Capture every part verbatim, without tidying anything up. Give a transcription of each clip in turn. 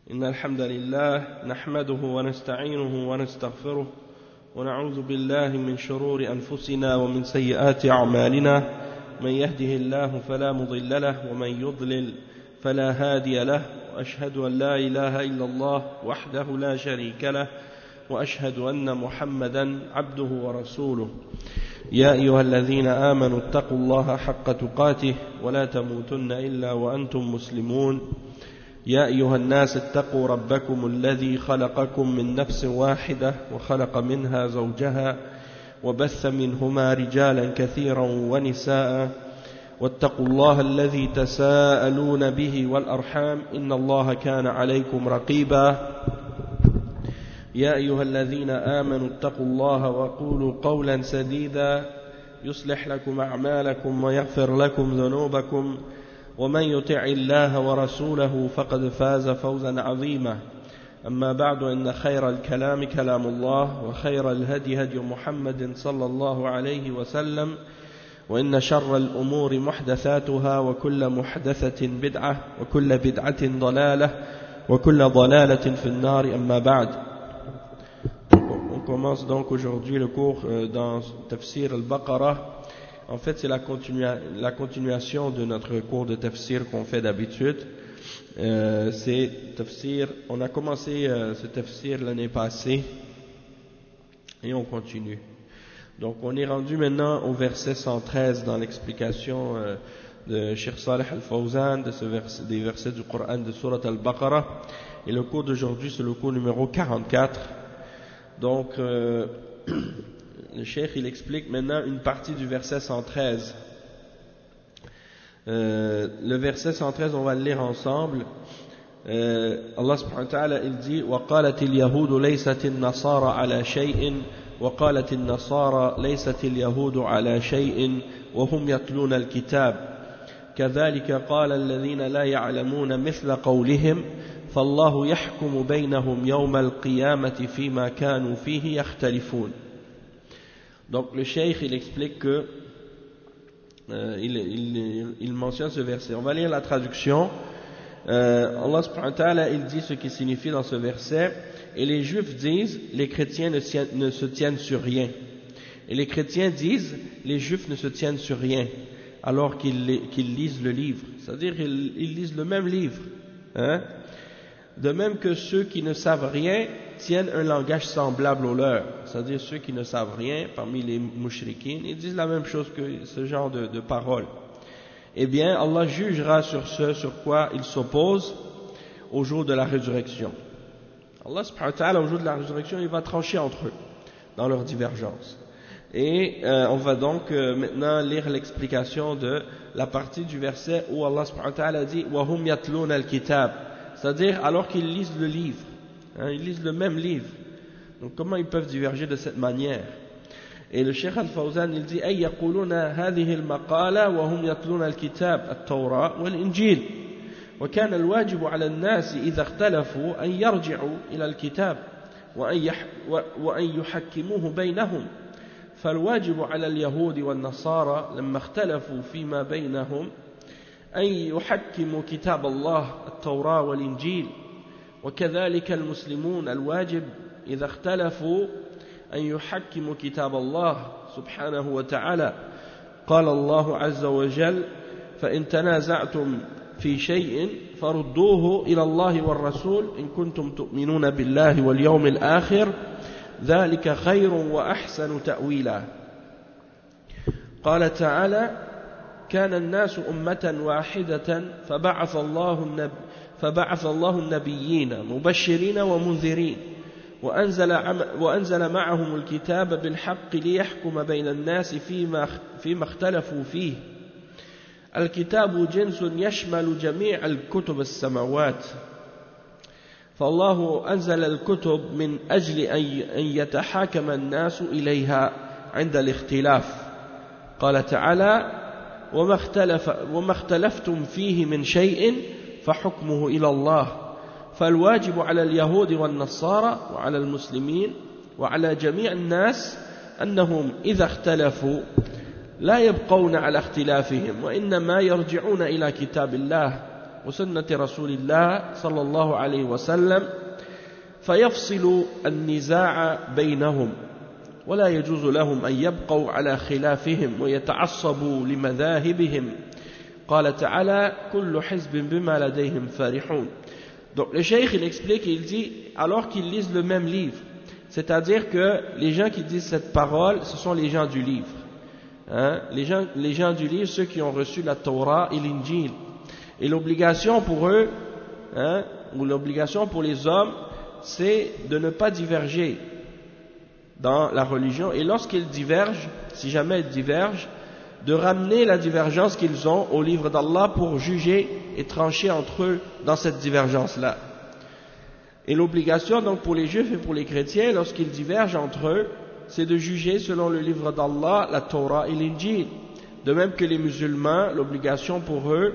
إن الحمد لله نحمده ونستعينه ونستغفره ونعوذ بالله من شرور أنفسنا ومن سيئات أعمالنا من يهده الله فلا مضل له ومن يضلل فلا هادي له وأشهد أن لا إله إلا الله وحده لا شريك له وأشهد أن محمدا عبده ورسوله يا أيها الذين آمنوا اتقوا الله حق تقاته ولا تموتن إلا وأنتم مسلمون يا أيها الناس اتقوا ربكم الذي خلقكم من نفس واحدة وخلق منها زوجها وبث منهما رجالا كثيرا ونساء واتقوا الله الذي تساءلون به والأرحام إن الله كان عليكم رقيبا يا أيها الذين آمنوا اتقوا الله وقولوا قولا سديدا يصلح لكم أعمالكم ويغفر لكم ذنوبكم ومن يطع الله ورسوله فقد فاز فوزا عظيما أما بعد إن خير الكلام كلام الله وخير الهدي هدي محمد صلى الله عليه وسلم وإن شر الأمور محدثاتها وكل محدثة بدعة وكل بدعة ضلالة وكل ضلالة في النار أما بعد. On commence donc aujourd'hui le cours dans Tafsir al-Baqarah. En fait, c'est la, continua, la continuation de notre cours de tafsir qu'on fait d'habitude. Euh, c'est tafsir, on a commencé euh, ce tafsir l'année passée et on continue. Donc, on est rendu maintenant au verset cent treize dans l'explication euh, de Cheikh Saleh Al-Fawzan de ce verset, des versets du Coran de Surat Al-Baqarah. Et le cours d'aujourd'hui, c'est le cours numéro quarante-quatre. Donc, euh, le cheikh il explique maintenant une partie du verset cent treize. Euh, le verset cent treize, on va le lire ensemble. Euh, Allah subhanahu wa ta'ala il dit وَقَالَتِ الْيَهُودُ لَيْسَتِ النَّصَارَى عَلَى شَيْءٍ وَقَالَتِ النَّصَارَى لَيْسَتِ الْيَهُودُ عَلى شَيْءٍ وَهُمْ يَتْلُونَ الْكِتَابَ كَذَلِكَ قَالَ الَّذِينَ لَا يَعْلَمُونَ مِثْلَ قَوْلِهِمْ فَاللَّهُ يَحْكُمُ بَيْنَهُمْ يَوْمَ الْقِيَامَةِ فِيمَا كَانُوا فِيهِ يَخْتَلِفُونَ. Donc le cheikh il explique que euh, il, il, il mentionne ce verset. On va lire la traduction. euh, Allah subhanahu wa ta'ala il dit ce qui signifie dans ce verset. Et les juifs disent les chrétiens ne, ne se tiennent sur rien, et les chrétiens disent les juifs ne se tiennent sur rien alors qu'ils, qu'ils lisent le livre, c'est-à-dire ils, ils lisent le même livre, hein? De même que ceux qui ne savent rien tiennent un langage semblable au leur, c'est-à-dire ceux qui ne savent rien parmi les mushrikines, ils disent la même chose que ce genre de, de paroles. Eh bien, Allah jugera sur ce sur quoi ils s'opposent au jour de la résurrection. Allah subhanahu wa ta'ala, au jour de la résurrection, il va trancher entre eux dans leur divergence. Et euh, on va donc euh, maintenant lire l'explication de la partie du verset où Allah subhanahu wa ta'ala dit وَهُمْ يَتْلُونَ الْكِتَابِ, c'est-à-dire alors qu'ils lisent le livre, hein, ils lisent le même livre. Donc comment ils peuvent diverger de cette manière? Et le Cheikh Al-Fawzan il dit أي يقولون هذه المقالة وهم يتلون الكتاب التوراة والإنجيل وكان الواجب على الناس إذا اختلفوا أن يرجعوا إلى الكتاب وأن يحكموه بينهم فالواجب على اليهود والنصارى لما اختلفوا فيما بينهم أن يحكموا كتاب الله التوراة والإنجيل وكذلك المسلمون الواجب إذا اختلفوا أن يحكموا كتاب الله سبحانه وتعالى قال الله عز وجل فإن تنازعتم في شيء فردوه إلى الله والرسول إن كنتم تؤمنون بالله واليوم الآخر ذلك خير وأحسن تأويلا قال تعالى كان الناس أمة واحدة فبعث الله النب فبعث الله النبيين مبشرين ومنذرين وأنزل, عم وأنزل معهم الكتاب بالحق ليحكم بين الناس فيما, فيما اختلفوا فيه الكتاب جنس يشمل جميع الكتب السماوات فالله أنزل الكتب من أجل أن يتحاكم الناس إليها عند الاختلاف قال تعالى وما, اختلف وما اختلفتم فيه من شيء فحكمه إلى الله فالواجب على اليهود والنصارى وعلى المسلمين وعلى جميع الناس أنهم إذا اختلفوا لا يبقون على اختلافهم وإنما يرجعون إلى كتاب الله وسنة رسول الله صلى الله عليه وسلم فيفصل النزاع بينهم ولا يجوز لهم أن يبقوا على خلافهم ويتعصبوا لمذاهبهم قال تعالى كل حزب بما لديهم فرحون. Donc le cheikh il explique, il dit alors qu'ils lisent le même livre, c'est-à-dire que les gens qui disent cette parole ce sont les gens du livre, hein? les, gens, les gens du livre, ceux qui ont reçu la Torah et l'Injil, et l'obligation pour eux, hein, ou l'obligation pour les hommes, c'est de ne pas diverger dans la religion, et lorsqu'ils divergent, si jamais ils divergent, de ramener la divergence qu'ils ont au livre d'Allah pour juger et trancher entre eux dans cette divergence-là. Et l'obligation donc pour les juifs et pour les chrétiens, lorsqu'ils divergent entre eux, c'est de juger selon le livre d'Allah, la Torah et l'Injil. De même que les musulmans, l'obligation pour eux,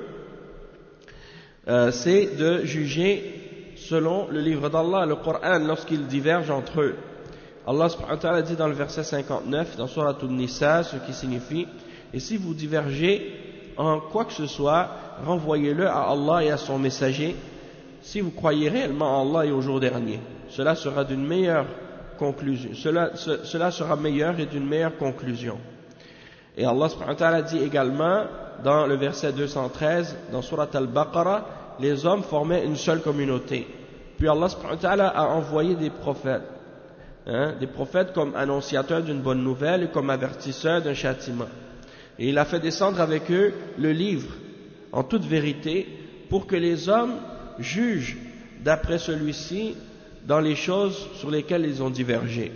euh, c'est de juger selon le livre d'Allah, le Coran, lorsqu'ils divergent entre eux. Allah subhanahu wa ta'ala dit dans le verset cinquante-neuf, dans Surat An-Nisa, ce qui signifie « Et si vous divergez en quoi que ce soit, renvoyez-le à Allah et à son messager, si vous croyez réellement en Allah et au jour dernier. Cela sera d'une meilleure conclusion. Cela, ce, cela sera meilleur et d'une meilleure conclusion. » Et Allah subhanahu wa ta'ala dit également, dans le verset deux cent treize, dans Surat Al-Baqarah, les hommes formaient une seule communauté. Puis Allah subhanahu wa ta'ala a envoyé des prophètes. Hein, des prophètes comme annonciateurs d'une bonne nouvelle et comme avertisseurs d'un châtiment. Et il a fait descendre avec eux le livre, en toute vérité, pour que les hommes jugent d'après celui-ci dans les choses sur lesquelles ils ont divergé.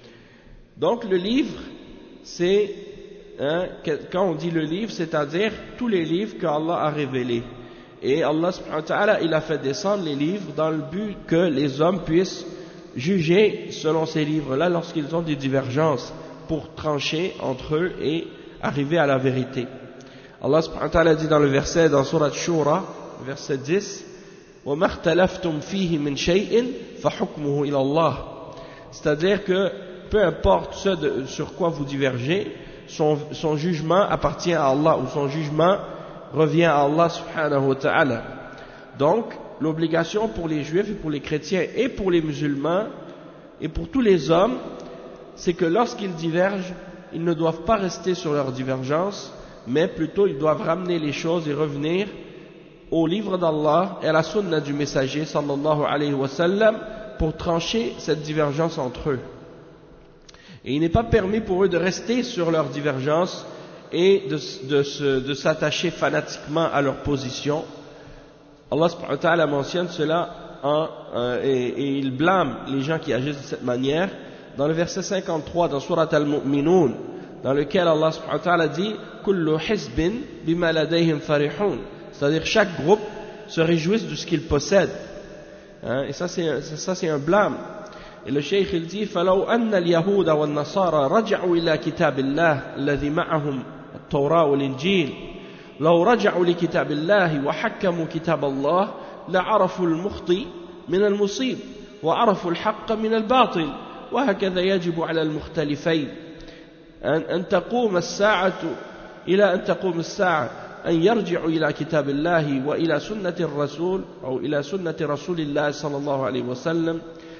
Donc le livre, c'est, hein, quand on dit le livre, c'est-à-dire tous les livres qu'Allah a révélés. Et Allah subhanahu wa ta'ala, il a fait descendre les livres dans le but que les hommes puissent juger selon ces livres-là lorsqu'ils ont des divergences pour trancher entre eux et arriver à la vérité. Allah subhanahu wa ta'ala dit dans le verset, dans Surat Shura, verset dix, وَمَا اخْتَلَفْتُمْ فِيهِ مِنْ شَيْءٍ فَحُكْمُهُ إِلَى اللَّهِ. C'est-à-dire que peu importe ce de, sur quoi vous divergez, son, son jugement appartient à Allah, ou son jugement revient à Allah subhanahu wa ta'ala. Donc l'obligation pour les juifs et pour les chrétiens et pour les musulmans et pour tous les hommes, c'est que lorsqu'ils divergent, ils ne doivent pas rester sur leur divergence, mais plutôt ils doivent ramener les choses et revenir au livre d'Allah et à la sunna du messager sallallahu alayhi wa sallam pour trancher cette divergence entre eux. Et il n'est pas permis pour eux de rester sur leur divergence et de, de, de, de s'attacher fanatiquement à leur position. Allah subhanahu wa ta'ala mentionne cela en, euh, et, et il blâme les gens qui agissent de cette manière dans le verset cinquante-trois dans Surat Al-Mu'minun, dans lequel Allah subhanahu wa ta'ala dit kullu hizbin bima ladayhim farihun, c'est-à-dire chaque groupe se réjouisse de ce qu'il possède, hein, et ça c'est, ça c'est un blâme. Et le cheikh il dit فَلَوْ أَنَّ الْيَهُودَ وَالنَّصَارَى رَجَعُوا إِلَى كِتَابِ اللَّهِ الَّذِي مَعَهُمْ التَّوْرَاةُ وَالْإِنْجِيلُ لو رجعوا لكتاب الله وحكموا كتاب الله لعرفوا المخطئ من المصيب وعرفوا الحق من الباطل وهكذا يجب على المختلفين أن, أن تقوم الساعة إلى أن تقوم الساعة أن يرجعوا إلى كتاب الله وإلى سنة الرسول أو إلى سنة رسول الله صلى الله عليه وسلم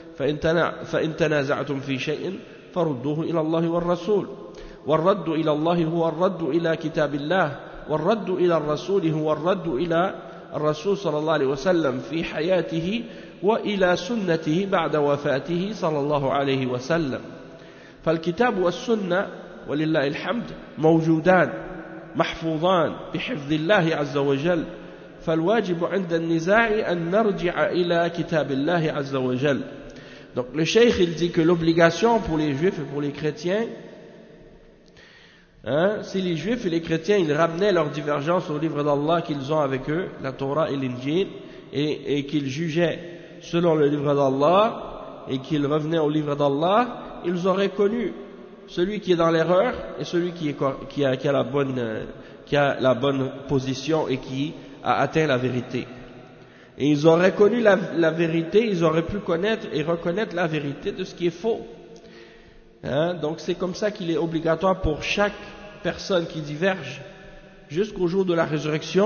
فإن تنازعتم في شيء فردوه إلى الله والرسول والرد إلى الله هو الرد إلى كتاب الله والرد إلى الرسول هو الرد إلى الرسول صلى الله عليه وسلم في حياته وإلى سنته بعد وفاته صلى الله عليه وسلم. فالكتاب والسنة ولله الحمد موجودان محفوظان بحفظ الله عز وجل، فالواجب عند النزاع أن نرجع إلى كتاب الله عز وجل. Donc le cheikh il dit que l'obligation pour les juifs et pour les chrétiens, hein, si les juifs et les chrétiens ils ramenaient leurs divergences au livre d'Allah qu'ils ont avec eux, la Torah et l'Injil, et, et qu'ils jugeaient selon le livre d'Allah et qu'ils revenaient au livre d'Allah, ils auraient connu celui qui est dans l'erreur et celui qui, est, qui, a, qui, a la bonne, qui a la bonne position et qui a atteint la vérité. Et ils auraient connu la, la vérité, ils auraient pu connaître et reconnaître la vérité de ce qui est faux. Hein? Donc c'est comme ça qu'il est obligatoire pour chaque personne qui diverge jusqu'au jour de la résurrection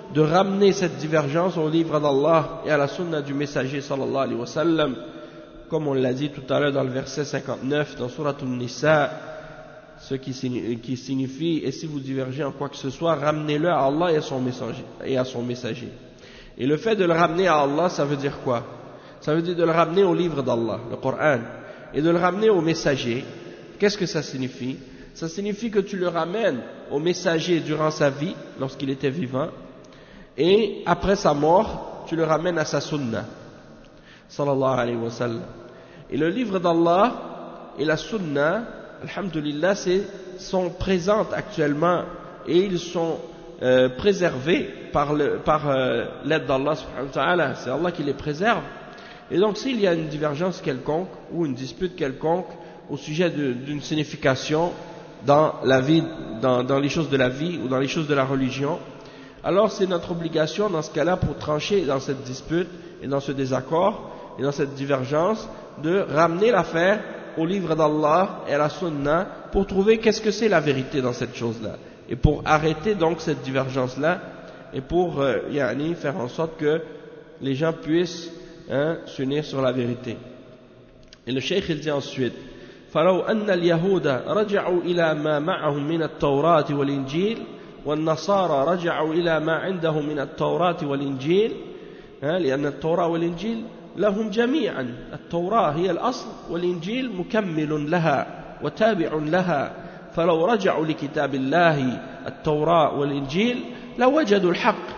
de ramener cette divergence au livre d'Allah et à la sunna du messager sallallahu alayhi wa sallam, comme on l'a dit tout à l'heure dans le verset cinquante-neuf dans Surat An-Nisa, ce qui signifie, et si vous divergez en quoi que ce soit, ramenez-le à Allah et à son messager. Et à son messager. Et le fait de le ramener à Allah, ça veut dire quoi? Ça veut dire de le ramener au livre d'Allah, le Coran, et de le ramener au messager. Qu'est-ce que ça signifie? Ça signifie que tu le ramènes au messager durant sa vie, lorsqu'il était vivant, et après sa mort, tu le ramènes à sa sunna, sallallahu alayhi wa sallam. Et le livre d'Allah et la sunna, alhamdulillah, sont présentes actuellement et ils sont euh, préservés par, le, par euh, l'aide d'Allah subhanahu wa ta'ala. C'est Allah qui les préserve. Et donc s'il y a une divergence quelconque ou une dispute quelconque au sujet de, d'une signification dans la vie, dans, dans les choses de la vie ou dans les choses de la religion, alors c'est notre obligation dans ce cas-là, pour trancher dans cette dispute et dans ce désaccord et dans cette divergence, de ramener l'affaire au livre d'Allah et à la sunna pour trouver qu'est-ce que c'est la vérité dans cette chose-là, et pour arrêter donc cette divergence-là et pour euh, yani, faire en sorte que les gens puissent hein, s'unir sur la vérité. Et le cheikh il dit ensuite: فلو أن اليهود رجعوا إلى ما معهم من التوراة والإنجيل والنصارى رجعوا إلى ما عندهم من التوراة والإنجيل، لأن التوراة والإنجيل لهم جميعا، التوراة هي الأصل والإنجيل مكمل لها وتابع لها، فلو رجعوا لكتاب الله التوراة والإنجيل لوجدوا الحق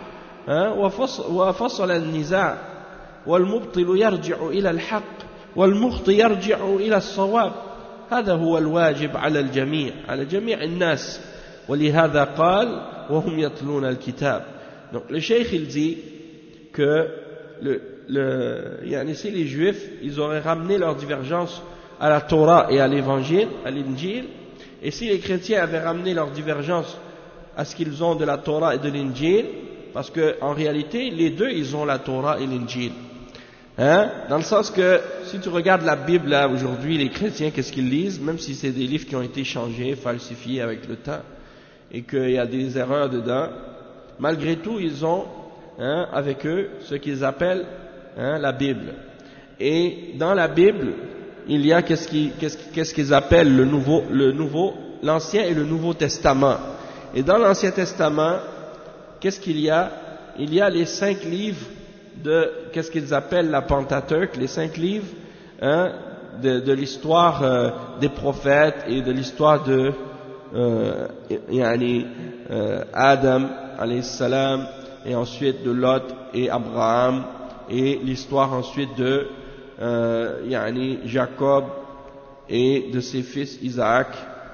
وفصل النزاع، والمبطل يرجع إلى الحق والمخطئ يرجع إلى الصواب، هذا هو الواجب على الجميع على جميع الناس، ولهذا قال وهم يتلون الكتاب. Donc le cheikh il dit que le, le, yani si les juifs ils auraient ramené leur divergence à la Torah et à l'évangile, à l'Injil, et si les chrétiens avaient ramené leur divergence à ce qu'ils ont de la Torah et de l'Injil, parce que en réalité les deux ils ont la Torah et l'Injil. Hein? Dans le sens que si tu regardes la Bible là aujourd'hui, les chrétiens qu'est-ce qu'ils lisent, même si c'est des livres qui ont été changés, falsifiés avec le temps et qu'il y a des erreurs dedans, malgré tout ils ont hein, avec eux ce qu'ils appellent hein, la Bible. Et dans la Bible il y a qu'est-ce qu'ils, qu'est-ce, qu'est-ce qu'ils appellent le nouveau, le nouveau, l'Ancien et le Nouveau Testament. Et dans l'Ancien Testament qu'est-ce qu'il y a? Il y a les cinq livres de qu'est-ce qu'ils appellent la Pentateuque, les cinq livres hein, de, de l'histoire euh, des prophètes et de l'histoire de euh, yani, euh, Adam alayhi salam, et ensuite de Lot et Abraham, et l'histoire ensuite de euh, yani, Jacob et de ses fils Isaac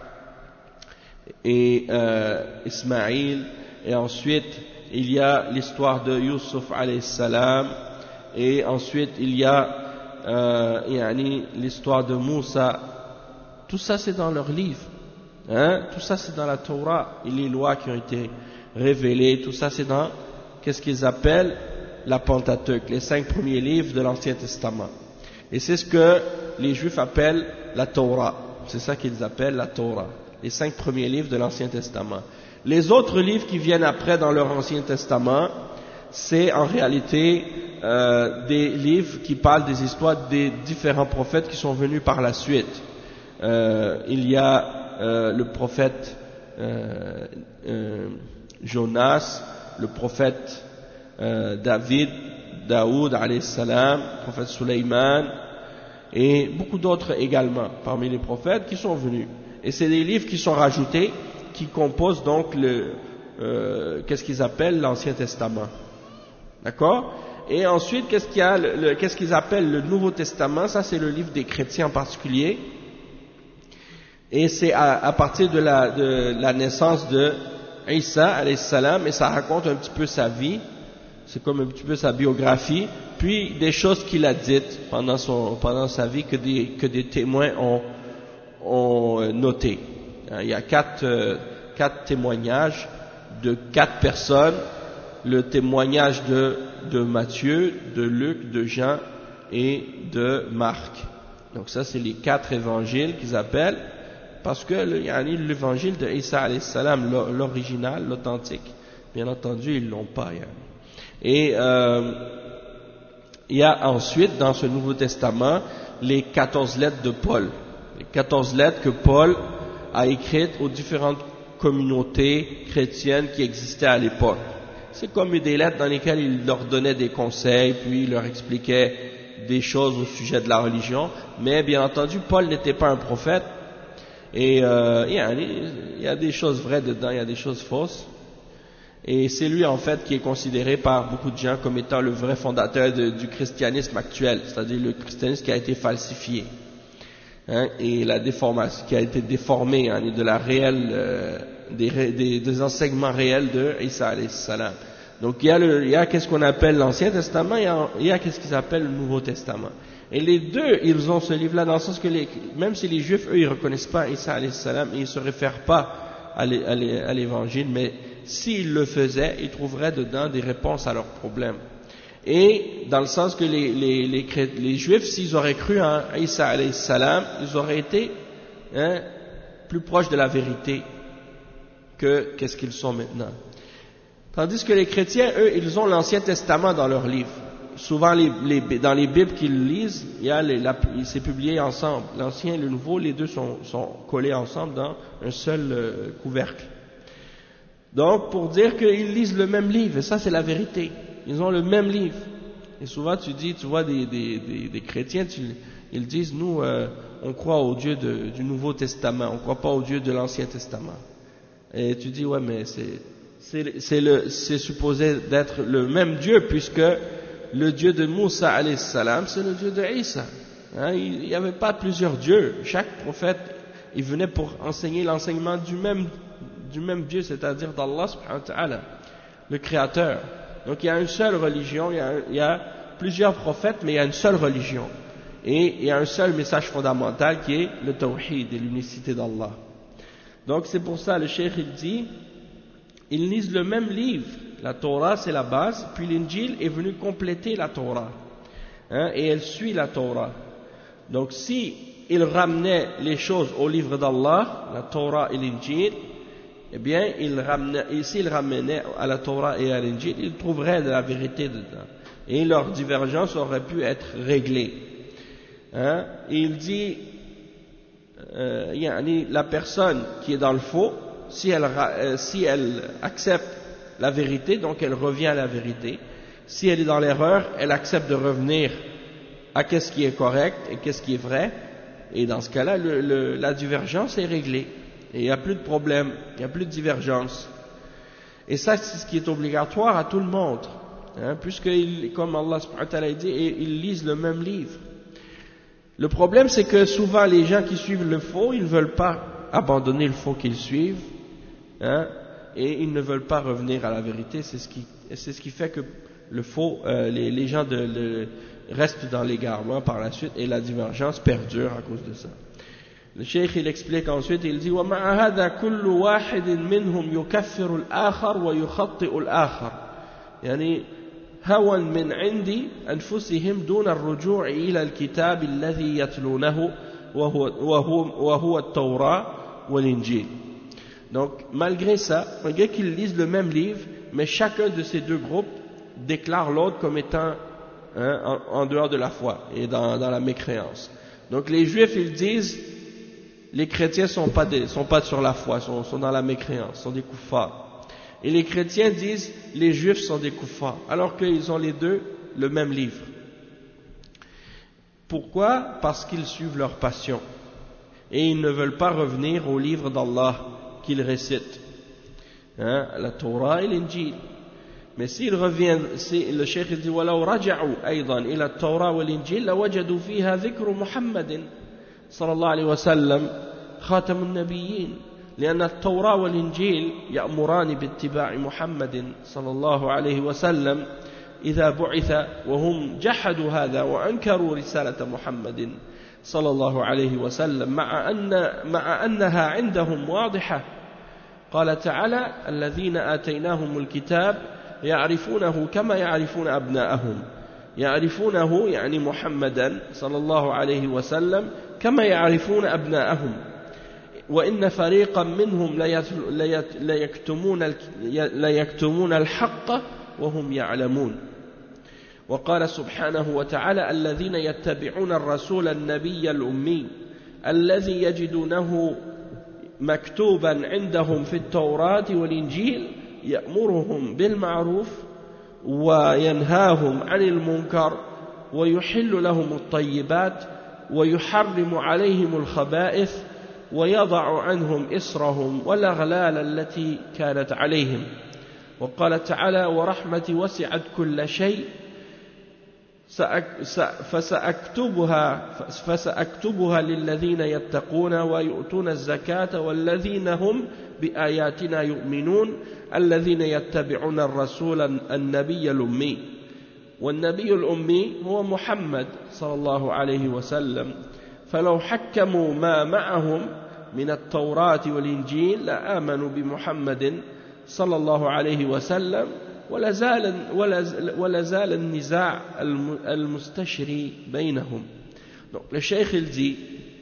et euh, Ismaïl, et ensuite il y a l'histoire de Yusuf alayhi salam, et ensuite il y a euh, yani, l'histoire de Moussa. Tout ça c'est dans leurs livres, hein? Tout ça c'est dans la Torah, et les lois qui ont été révélées, tout ça c'est dans qu'est-ce qu'ils appellent la Pentateuque, les cinq premiers livres de l'Ancien Testament. Et c'est ce que les Juifs appellent la Torah, c'est ça qu'ils appellent la Torah, les cinq premiers livres de l'Ancien Testament. Les autres livres qui viennent après dans leur Ancien Testament, c'est en réalité euh, des livres qui parlent des histoires des différents prophètes qui sont venus par la suite. Euh, il y a euh, le prophète euh, euh, Jonas, le prophète euh, David, Daoud alayhi salam, le prophète Sulayman, et beaucoup d'autres également parmi les prophètes qui sont venus. Et c'est des livres qui sont rajoutés, qui composent donc le, euh, qu'est-ce qu'ils appellent l'Ancien Testament. D'accord? Et ensuite, qu'est-ce qu'il y a, le, le, qu'est-ce qu'ils appellent le Nouveau Testament? Ça, c'est le livre des chrétiens en particulier. Et c'est à, à partir de la, de la naissance de Isa, alayhi salam, et ça raconte un petit peu sa vie. C'est comme un petit peu sa biographie. Puis, des choses qu'il a dites pendant son, pendant sa vie que des, que des témoins ont, ont notées. Il y a quatre, euh, quatre témoignages de quatre personnes, le témoignage de, de Matthieu, de Luc, de Jean et de Marc. Donc ça c'est les quatre évangiles qu'ils appellent, parce que le, l'évangile de Isa alayhi salam, l'original, l'authentique, Bien entendu, ils l'ont pas. Yani. Et euh, il y a ensuite dans ce Nouveau Testament les quatorze lettres de Paul, les quatorze lettres que Paul a écrites aux différentes communautés chrétiennes qui existaient à l'époque. C'est comme des lettres dans lesquelles il leur donnait des conseils, puis il leur expliquait des choses au sujet de la religion, mais bien entendu, Paul n'était pas un prophète, et euh, il, y a, il y a des choses vraies dedans, il y a des choses fausses, et c'est lui en fait qui est considéré par beaucoup de gens comme étant le vrai fondateur de, du christianisme actuel, c'est-à-dire le christianisme qui a été falsifié, hein, et la déformation, qui a été déformé, hein, de la réelle, euh, des, des, des enseignements réels de Isa alayhi salam. Donc il y a, le, il y a qu'est-ce qu'on appelle l'Ancien Testament, il y a, il y a qu'est-ce qu'ils appellent le Nouveau Testament. Et les deux, ils ont ce livre-là dans le sens que les, même si les Juifs, eux, ils reconnaissent pas Isa alayhi salam, ils ne se réfèrent pas à l'Évangile, mais s'ils le faisaient, ils trouveraient dedans des réponses à leurs problèmes. Et dans le sens que les, les, les, les Juifs, s'ils auraient cru en Isa alayhi salam, ils auraient été hein, plus proches de la vérité que qu'est-ce qu'ils sont maintenant. Tandis que les chrétiens, eux, ils ont l'Ancien Testament dans leurs livres. Souvent, les, les, dans les Bibles qu'ils lisent, il y a les, la, c'est publié ensemble. L'Ancien et le Nouveau, les deux sont, sont collés ensemble dans un seul euh, couvercle. Donc, pour dire qu'ils lisent le même livre, et ça c'est la vérité. Ils ont le même livre. Et souvent, tu dis, tu vois des, des, des, des chrétiens, tu, ils disent, nous, euh, on croit au Dieu de, du Nouveau Testament, on ne croit pas au Dieu de l'Ancien Testament. Et tu dis, ouais, mais c'est... C'est, c'est, le, c'est supposé d'être le même Dieu, puisque le Dieu de Moussa alayhi salam, c'est le Dieu de Isa. Hein, il n'y avait pas plusieurs dieux. Chaque prophète, il venait pour enseigner l'enseignement du même, du même Dieu, c'est-à-dire d'Allah subhanahu wa ta'ala, le Créateur. Donc il y a une seule religion, il y a, il y a plusieurs prophètes, mais il y a une seule religion. Et il y a un seul message fondamental qui est le tawhid et l'unicité d'Allah. Donc c'est pour ça, le cheikh il dit, ils lisent le même livre. La Torah, c'est la base, puis l'Injil est venu compléter la Torah. Hein, et elle suit la Torah. Donc, si ils ramenaient les choses au livre d'Allah, la Torah et l'Injil, eh bien, ils ramenaient, et s'ils ramenaient à la Torah et à l'Injil, ils trouveraient de la vérité dedans. Et leur divergence aurait pu être réglée. Hein, et il dit, euh, yani, la personne qui est dans le faux, Si elle, euh, si elle accepte la vérité, donc elle revient à la vérité. Si elle est dans l'erreur, elle accepte de revenir à qu'est-ce qui est correct et qu'est-ce qui est vrai. Et dans ce cas-là, le, le, la divergence est réglée. Et il n'y a plus de problème, il n'y a plus de divergence. Et ça, c'est ce qui est obligatoire à tout le monde. Hein, puisque, il, comme Allah subhanahu wa ta'ala dit, ils lisent le même livre. Le problème, c'est que souvent, les gens qui suivent le faux, ils ne veulent pas abandonner le faux qu'ils suivent. Hein, et ils ne veulent pas revenir à la vérité, c'est ce qui, c'est ce qui fait que le faux, euh, les, les gens de, le, restent dans l'égarement par la suite et la divergence perdure à cause de ça. Le cheikh il explique ensuite, il dit وَمَعَ هَذَا كُلُّ وَاحِدٍ مِّنْهُمْ يُكَفِّرُ الْآخَرُ وَيُخَطِّئُ الْآخَرُ يعني هوى من عند أنفسهم دون الرجوع إلى الكتاب الذي يتلونه وهو, وهو, وهو التوراة والإنجيل. Donc, malgré ça, malgré qu'ils lisent le même livre, mais chacun de ces deux groupes déclare l'autre comme étant hein, en, en dehors de la foi et dans, dans la mécréance. Donc, les Juifs, ils disent, les chrétiens sont pas des, sont pas sur la foi, sont, sont dans la mécréance, sont des kuffars. Et les chrétiens disent, les Juifs sont des kuffars, alors qu'ils ont les deux le même livre. Pourquoi? Parce qu'ils suivent leur passion et ils ne veulent pas revenir au livre d'Allah qu'ils récitent, hein, la Torah et l'Injil. Mais s'ils reviennent, si le cheikh dit وَلَوْ رَجَعُوا أيضا إلى التوراة والإنجيل لوجدوا فيها ذكر محمد صلى الله عليه وسلم خاتم النبيين لأن التوراة والإنجيل يأمران باتباع محمد صلى الله عليه وسلم إذا بعث وهم جحدوا هذا وأنكروا رسالة محمد صلى الله عليه وسلم مع أن مع أنها عندهم واضحة. قال تعالى الذين آتيناهم الكتاب يعرفونه كما يعرفون أبناءهم يعرفونه يعني محمدا صلى الله عليه وسلم كما يعرفون أبناءهم وإن فريقا منهم ليكتمون ليكتمون الحق وهم يعلمون. وقال سبحانه وتعالى الذين يتبعون الرسول النبي الأمي الذي يجدونه مكتوبا عندهم في التوراة والإنجيل يأمرهم بالمعروف وينهاهم عن المنكر ويحل لهم الطيبات ويحرم عليهم الخبائث ويضع عنهم إصرهم والأغلال التي كانت عليهم. وقال تعالى ورحمتي وسعت كل شيء فسأكتبها, فسأكتبها للذين يتقون ويؤتون الزكاة والذين هم بآياتنا يؤمنون الذين يتبعون الرسول النبي الأمي. والنبي الأمي هو محمد صلى الله عليه وسلم. فلو حكموا ما معهم من التوراة والإنجيل لآمنوا بمحمد صلى الله عليه وسلم ولا زال, ولا زال النزاع المستشري بينهم. Donc le cheikh il dit,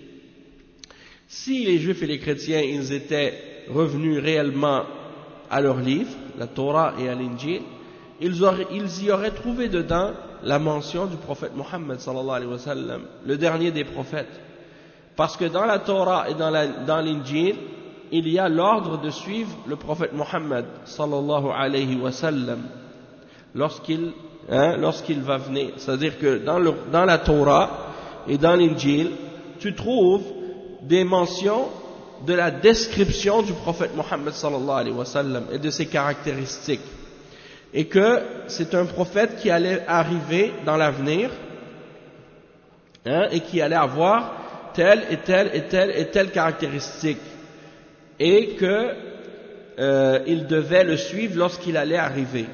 si les juifs et les chrétiens ils étaient revenus réellement à leur livre, la Torah et à l'Injil, ils, ils y auraient trouvé dedans la mention du prophète Mohammed sallallahu alayhi wa sallam, le dernier des prophètes. Parce que dans la Torah et dans, la, dans l'Injil, il y a l'ordre de suivre le prophète Mohammed sallallahu alayhi wa sallam lorsqu'il, hein, lorsqu'il va venir. C'est-à-dire que dans, le, dans la Torah et dans l'Injil, tu trouves des mentions de la description du prophète Mohammed sallallahu alayhi wa sallam et de ses caractéristiques. Et que c'est un prophète qui allait arriver dans l'avenir, hein, et qui allait avoir telle et telle et telle et telle caractéristique. Et qu'il euh, devait le suivre lorsqu'il allait arriver.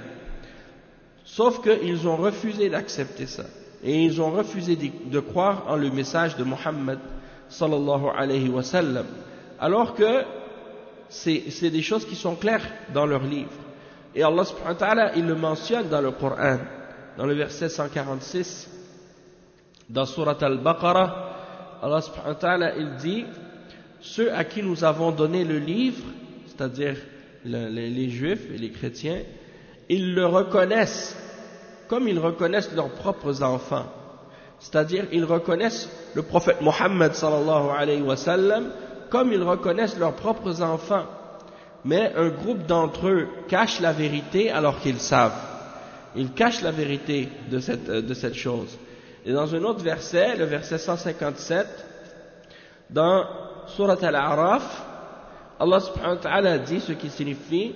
Sauf qu'ils ont refusé d'accepter ça. Et ils ont refusé de, de croire en le message de Mohammed sallallahu alayhi wa sallam. Alors que c'est, c'est des choses qui sont claires dans leur livre. Et Allah subhanahu wa ta'ala, il le mentionne dans le Coran, dans le verset cent quarante-six, dans Surat Al-Baqarah, Allah subhanahu wa ta'ala, il dit, ceux à qui nous avons donné le livre, c'est-à-dire le, les, les juifs et les chrétiens, ils le reconnaissent comme ils reconnaissent leurs propres enfants. C'est-à-dire, ils reconnaissent le prophète Mohammed sallallahu alayhi wa sallam comme ils reconnaissent leurs propres enfants. Mais un groupe d'entre eux cache la vérité alors qu'ils savent. Ils cachent la vérité de cette, de cette chose. Et dans un autre verset, le verset cent cinquante-sept, dans Surat Al-A'raf, Allah subhanahu wa ta'ala dit ce qui signifie,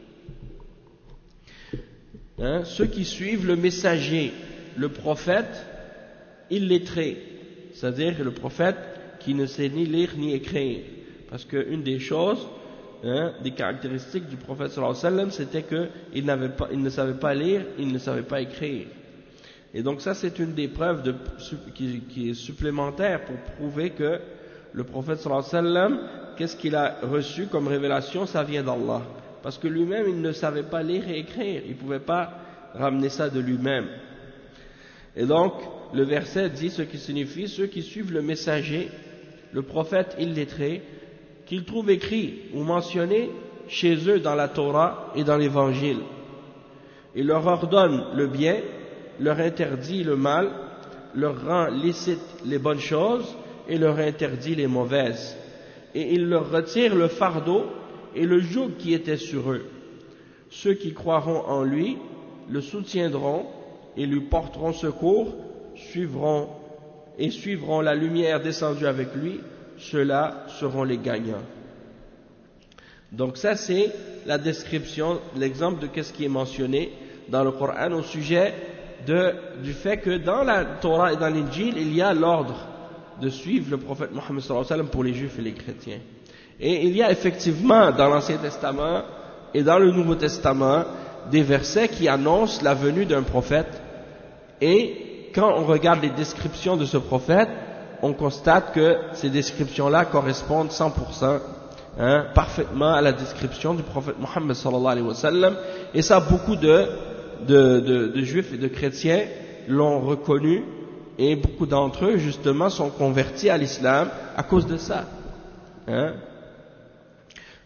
hein, ceux qui suivent le messager, le prophète illettré, c'est-à-dire le prophète qui ne sait ni lire ni écrire. Parce qu'une des choses, hein, des caractéristiques du prophète sallallahu alayhi wa sallam, c'était qu'il n'avait pas, il ne savait pas lire, il ne savait pas écrire. Et donc ça, c'est une des preuves de, qui, qui est supplémentaire pour prouver que le prophète sallallahu alayhi wa sallam, qu'est-ce qu'il a reçu comme révélation, ça vient d'Allah. Parce que lui-même, il ne savait pas lire et écrire, il ne pouvait pas ramener ça de lui-même. Et donc, le verset dit ce qui signifie, ceux qui suivent le messager, le prophète illettré, qu'ils trouvent écrit ou mentionné chez eux dans la Torah et dans l'Évangile. Il leur ordonne le bien, leur interdit le mal, leur rend licite les bonnes choses et leur interdit les mauvaises. Et il leur retire le fardeau et le joug qui était sur eux. Ceux qui croiront en lui le soutiendront et lui porteront secours, suivront et suivront la lumière descendue avec lui, ceux-là seront les gagnants. Donc ça c'est la description, l'exemple de ce qui est mentionné dans le Coran au sujet de, du fait que dans la Torah et dans l'Injil, il y a l'ordre de suivre le prophète Mohammed sallallahu alayhi wa sallam pour les juifs et les chrétiens. Et il y a effectivement dans l'Ancien Testament et dans le Nouveau Testament des versets qui annoncent la venue d'un prophète. Et quand on regarde les descriptions de ce prophète, on constate que ces descriptions-là correspondent cent pour cent hein, parfaitement à la description du prophète Mohammed sallallahu alayhi wa sallam. Et ça, beaucoup de, de, de, de juifs et de chrétiens l'ont reconnu, et beaucoup d'entre eux, justement, sont convertis à l'islam à cause de ça. Hein.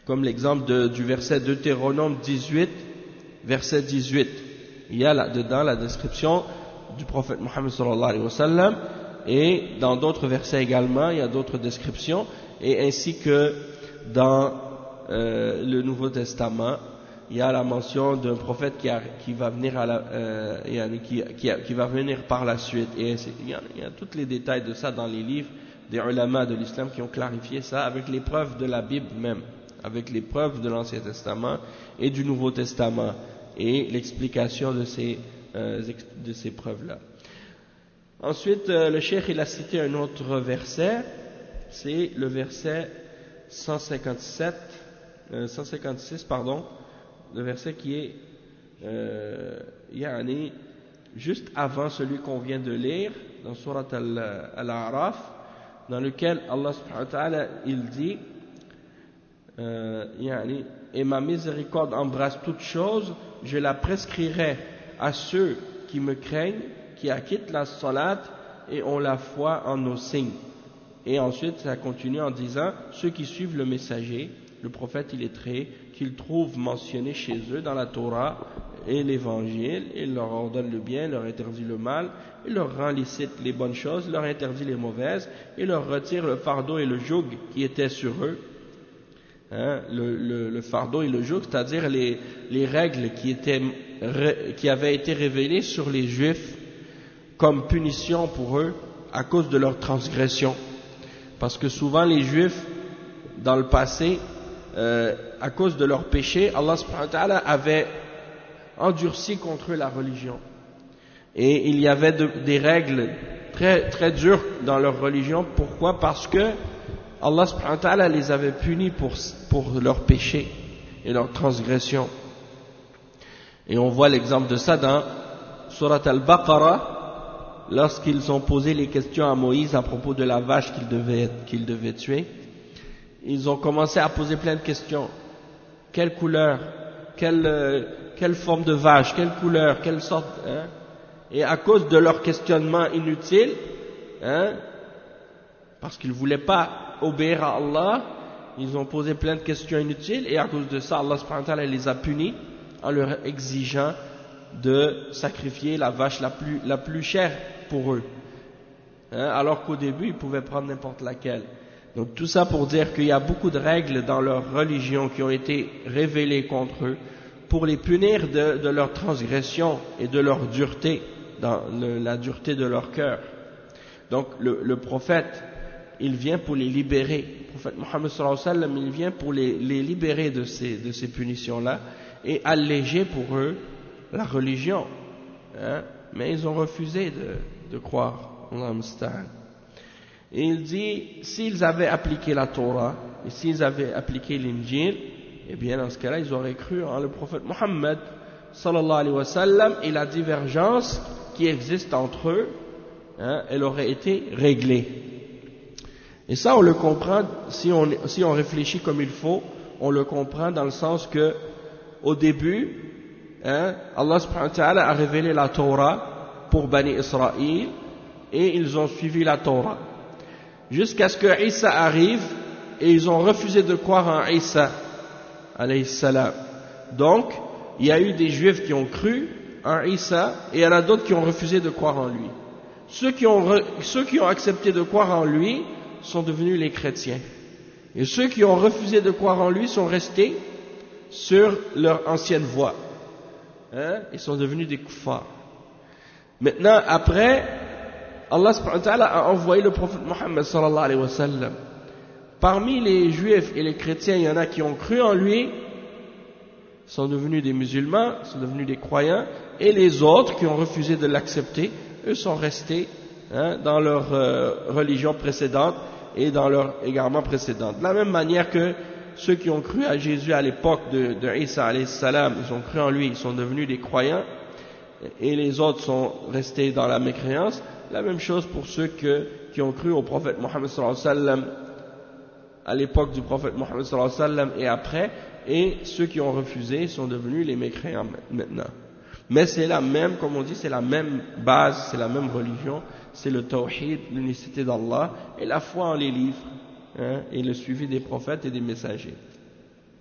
Comme l'exemple de, du verset Deutéronome dix-huit, verset dix-huit. Il y a là-dedans la description du prophète Mohammed sallallahu alayhi wa sallam, et dans d'autres versets également, il y a d'autres descriptions, et ainsi que dans euh, le Nouveau Testament, il y a la mention d'un prophète qui, a, qui va venir à la, euh, qui, qui, a, qui va venir par la suite, et il y, a, il y a tous les détails de ça dans les livres des ulama de l'islam qui ont clarifié ça avec les preuves de la Bible même, avec les preuves de l'Ancien Testament et du Nouveau Testament, et l'explication de ces, euh, de ces preuves-là. Ensuite, euh, le cheikh il a cité un autre verset, c'est le verset cent cinquante-sept, euh, cent cinquante-six, pardon, le verset qui est euh, yani, juste avant celui qu'on vient de lire, dans Surat Al-A'raf, dans lequel Allah subhanahu wa ta'ala, il dit euh, yani, et ma miséricorde embrasse toutes choses, je la prescrirai à ceux qui me craignent, qui acquittent la salat et ont la foi en nos signes. Et ensuite ça continue en disant ceux qui suivent le messager, le prophète illettré, qu'ils trouvent mentionné chez eux dans la Torah et l'évangile, il leur ordonne le bien, leur interdit le mal, il leur rend licite les bonnes choses, leur interdit les mauvaises, et leur retire le fardeau et le joug qui étaient sur eux. Hein, le, le, le fardeau et le joug, c'est-à-dire les, les règles qui, étaient, qui avaient été révélées sur les Juifs comme punition pour eux à cause de leur transgression. Parce que souvent les Juifs, dans le passé, euh, à cause de leur péché, Allah subhanahu wa ta'ala avait endurci contre eux la religion. Et il y avait de, des règles très, très dures dans leur religion. Pourquoi? Parce que Allah subhanahu wa ta'ala les avait punis pour, pour leur péché et leur transgression. Et on voit l'exemple de ça dans Surat Al-Baqarah, lorsqu'ils ont posé les questions à Moïse à propos de la vache qu'il devait, qu'il devait tuer. Ils ont commencé à poser plein de questions. Quelle couleur? Quelle, euh, quelle forme de vache? Quelle couleur? Quelle sorte? Hein? Et à cause de leur questionnement inutile, hein, parce qu'ils ne voulaient pas obéir à Allah, ils ont posé plein de questions inutiles, et à cause de ça, Allah subhanahu wa ta'ala les a punis en leur exigeant de sacrifier la vache la plus, la plus chère pour eux, hein, alors qu'au début ils pouvaient prendre n'importe laquelle. Donc tout ça pour dire qu'il y a beaucoup de règles dans leur religion qui ont été révélées contre eux pour les punir de, de leur transgression et de leur dureté, dans le, la dureté de leur cœur. Donc le, le prophète, il vient pour les libérer. Le prophète Mohammed sallallahu alayhi wa sallam, il vient pour les, les libérer de ces, de ces punitions-là et alléger pour eux la religion. Hein? Mais ils ont refusé de, de croire. Allah musta'an. Et il dit, s'ils avaient appliqué la Torah, et s'ils avaient appliqué l'Injil, eh bien dans ce cas-là, ils auraient cru en le prophète Mohammed sallallahu alayhi wa sallam, et la divergence qui existe entre eux, hein, elle aurait été réglée. Et ça, on le comprend, si on, si on réfléchit comme il faut, on le comprend dans le sens que, au début, hein, Allah subhanahu wa ta'ala a révélé la Torah pour Bani Israël, et ils ont suivi la Torah. Jusqu'à ce que Isa arrive, et ils ont refusé de croire en Isa, alayhi salam. Donc, il y a eu des Juifs qui ont cru en Isa, et il y en a d'autres qui ont refusé de croire en lui. Ceux qui ont, re, ceux qui ont accepté de croire en lui sont devenus les chrétiens. Et ceux qui ont refusé de croire en lui sont restés sur leur ancienne voie. Hein? Ils sont devenus des kuffars. Maintenant, après, Allah subhanahu wa ta'ala a envoyé le prophète Mohammed sallallahu alayhi wa sallam. Parmi les juifs et les chrétiens, il y en a qui ont cru en lui, sont devenus des musulmans, sont devenus des croyants, et les autres qui ont refusé de l'accepter, eux sont restés, hein, dans leur euh, religion précédente et dans leur égarement précédent. De la même manière que ceux qui ont cru à Jésus à l'époque de, de Isa alayhi salam, ils ont cru en lui, ils sont devenus des croyants, et les autres sont restés dans la mécréance. La même chose pour ceux que, qui ont cru au prophète Mohammed sallallahu alayhi wa sallam à l'époque du prophète Mohammed sallallahu alayhi wa sallam et après, et ceux qui ont refusé sont devenus les mécréants maintenant. Mais c'est la même, comme on dit, c'est la même base, c'est la même religion, c'est le tawhid, l'unicité d'Allah et la foi en les livres, hein, et le suivi des prophètes et des messagers.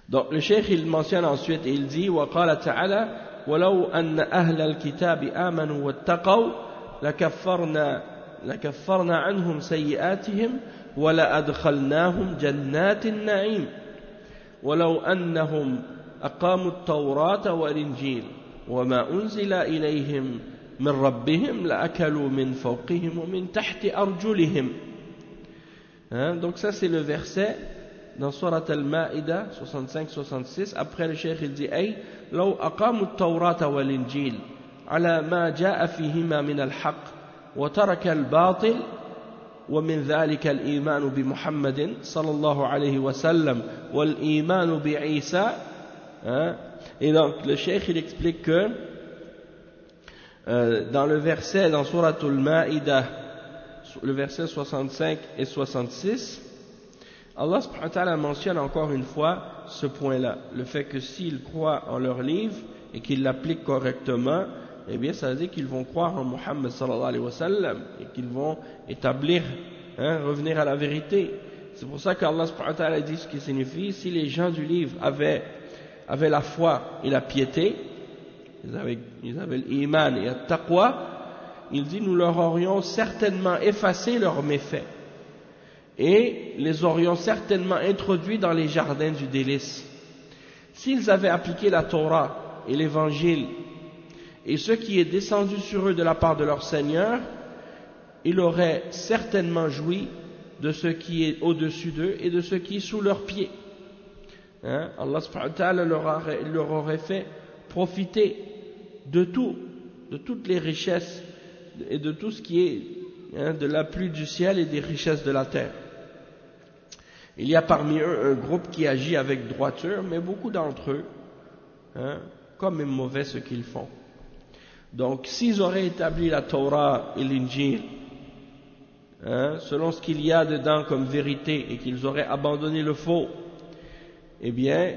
Donc le cheikh il mentionne ensuite et il dit وقال تعالى ولو أن أهل الكتاب آمنوا واتقوا لكفرنا لكفرنا عنهم سيئاتهم ولأدخلناهم جنات النعيم ولو أنهم أقاموا التوراة والإنجيل وما أنزل إليهم من ربهم لأكلوا من فوقهم ومن تحت أرجلهم. Hein, donc ça c'est le verset dans Surat Al-Ma'ida soixante-cinq soixante-six. Après le cheikh il dit أي لو أقاموا التوراة والإنجيل على ما جاء فيهما من الحق وترك الباطل ومن ذلك الإيمان بمحمد صلى الله عليه وسلم والإيمان بعيسى. Hein? Et donc le cheikh il explique que euh, dans le verset dans Surat Al-Ma'ida, le verset soixante-cinq et soixante-six, Allah subhanahu wa ta'ala mentionne encore une fois ce point-là, le fait que s'ils croient en leur livre et qu'ils l'appliquent correctement, eh bien ça veut dire qu'ils vont croire en Muhammad sallallahu alayhi wa sallam et qu'ils vont établir, hein, revenir à la vérité. C'est pour ça qu'Allah subhanahu wa ta'ala dit ce qui signifie, si les gens du livre avaient, avaient la foi et la piété, ils avaient, ils avaient l'iman et le taqwa, il dit nous leur aurions certainement effacé leurs méfaits et les aurions certainement introduits dans les jardins du délice. S'ils avaient appliqué la Torah et l'évangile et ce qui est descendu sur eux de la part de leur Seigneur, ils auraient certainement joui de ce qui est au-dessus d'eux et de ce qui est sous leurs pieds. Hein? Allah subhanahu wa ta'ala leur aurait, leur aurait fait profiter de tout, de toutes les richesses et de tout ce qui est, hein, de la pluie du ciel et des richesses de la terre. Il y a parmi eux un groupe qui agit avec droiture, mais beaucoup d'entre eux, hein, comme est mauvais ce qu'ils font. Donc, s'ils auraient établi la Torah et l'Injil, hein, selon ce qu'il y a dedans comme vérité, et qu'ils auraient abandonné le faux, eh bien,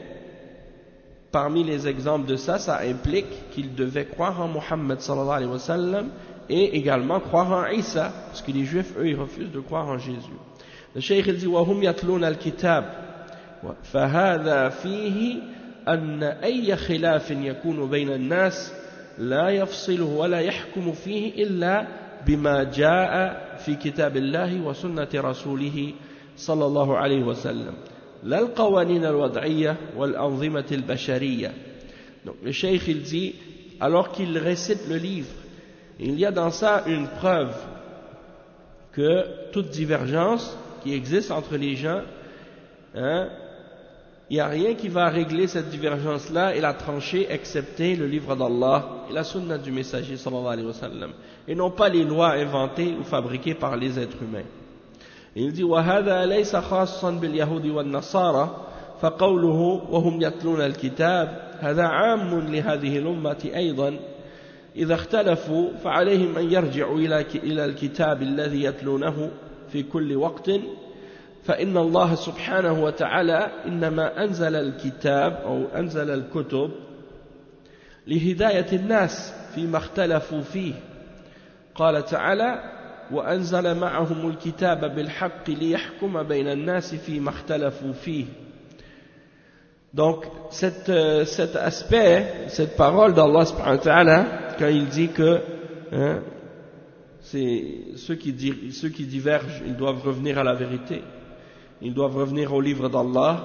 parmi les exemples de ça, ça implique qu'ils devaient croire en Muhammad sallallahu alayhi wa sallam et également croire en Isa, parce que les Juifs, eux, ils refusent de croire en Jésus. Le Cheikh il dit وهم يتلون الكتاب فهذا فيه أن أي خلاف يكون بين الناس لا يفصله ولا يحكم فيه إلا بما جاء في كتاب الله وسنة رسوله صلى الله عليه وسلم لا القوانين الوضعية والأنظمة البشرية. Donc le Cheikh il dit alors qu'il récite le livre, il y a dans ça une preuve que toute divergence qui existe entre les gens, hein, il n'y a rien qui va régler cette divergence-là et la trancher excepté le livre d'Allah et la sunna du messager sallallahu alayhi wa sallam, et non pas les lois inventées ou fabriquées par les êtres humains. Et il dit وَهَذَا لَيْسَ خَاصًا بِالْيَهُودِ وَالنَّصَارَى فَقَوْلُهُ وَهُمْ يَتْلُونَ الْكِتَابِ هَذَا عَامٌ لِهَذِهِ الْأُمَّةِ أيضا إذا اختلفوا فعليهم أن يرجعوا إلى الكتاب الذي يتلونه في كل وقت فإن الله سبحانه وتعالى إنما أنزل الكتاب أو أنزل الكتب لهداية الناس فيما اختلفوا فيه. قال تعالى وأنزل معهم الكتاب بالحق ليحكم بين الناس فيما اختلفوا فيه. Donc cet, euh, cet aspect, cette parole d'Allah subhanahu wa ta'ala, quand il dit que, hein, c'est ceux qui, ceux qui divergent, ils doivent revenir à la vérité, ils doivent revenir au livre d'Allah,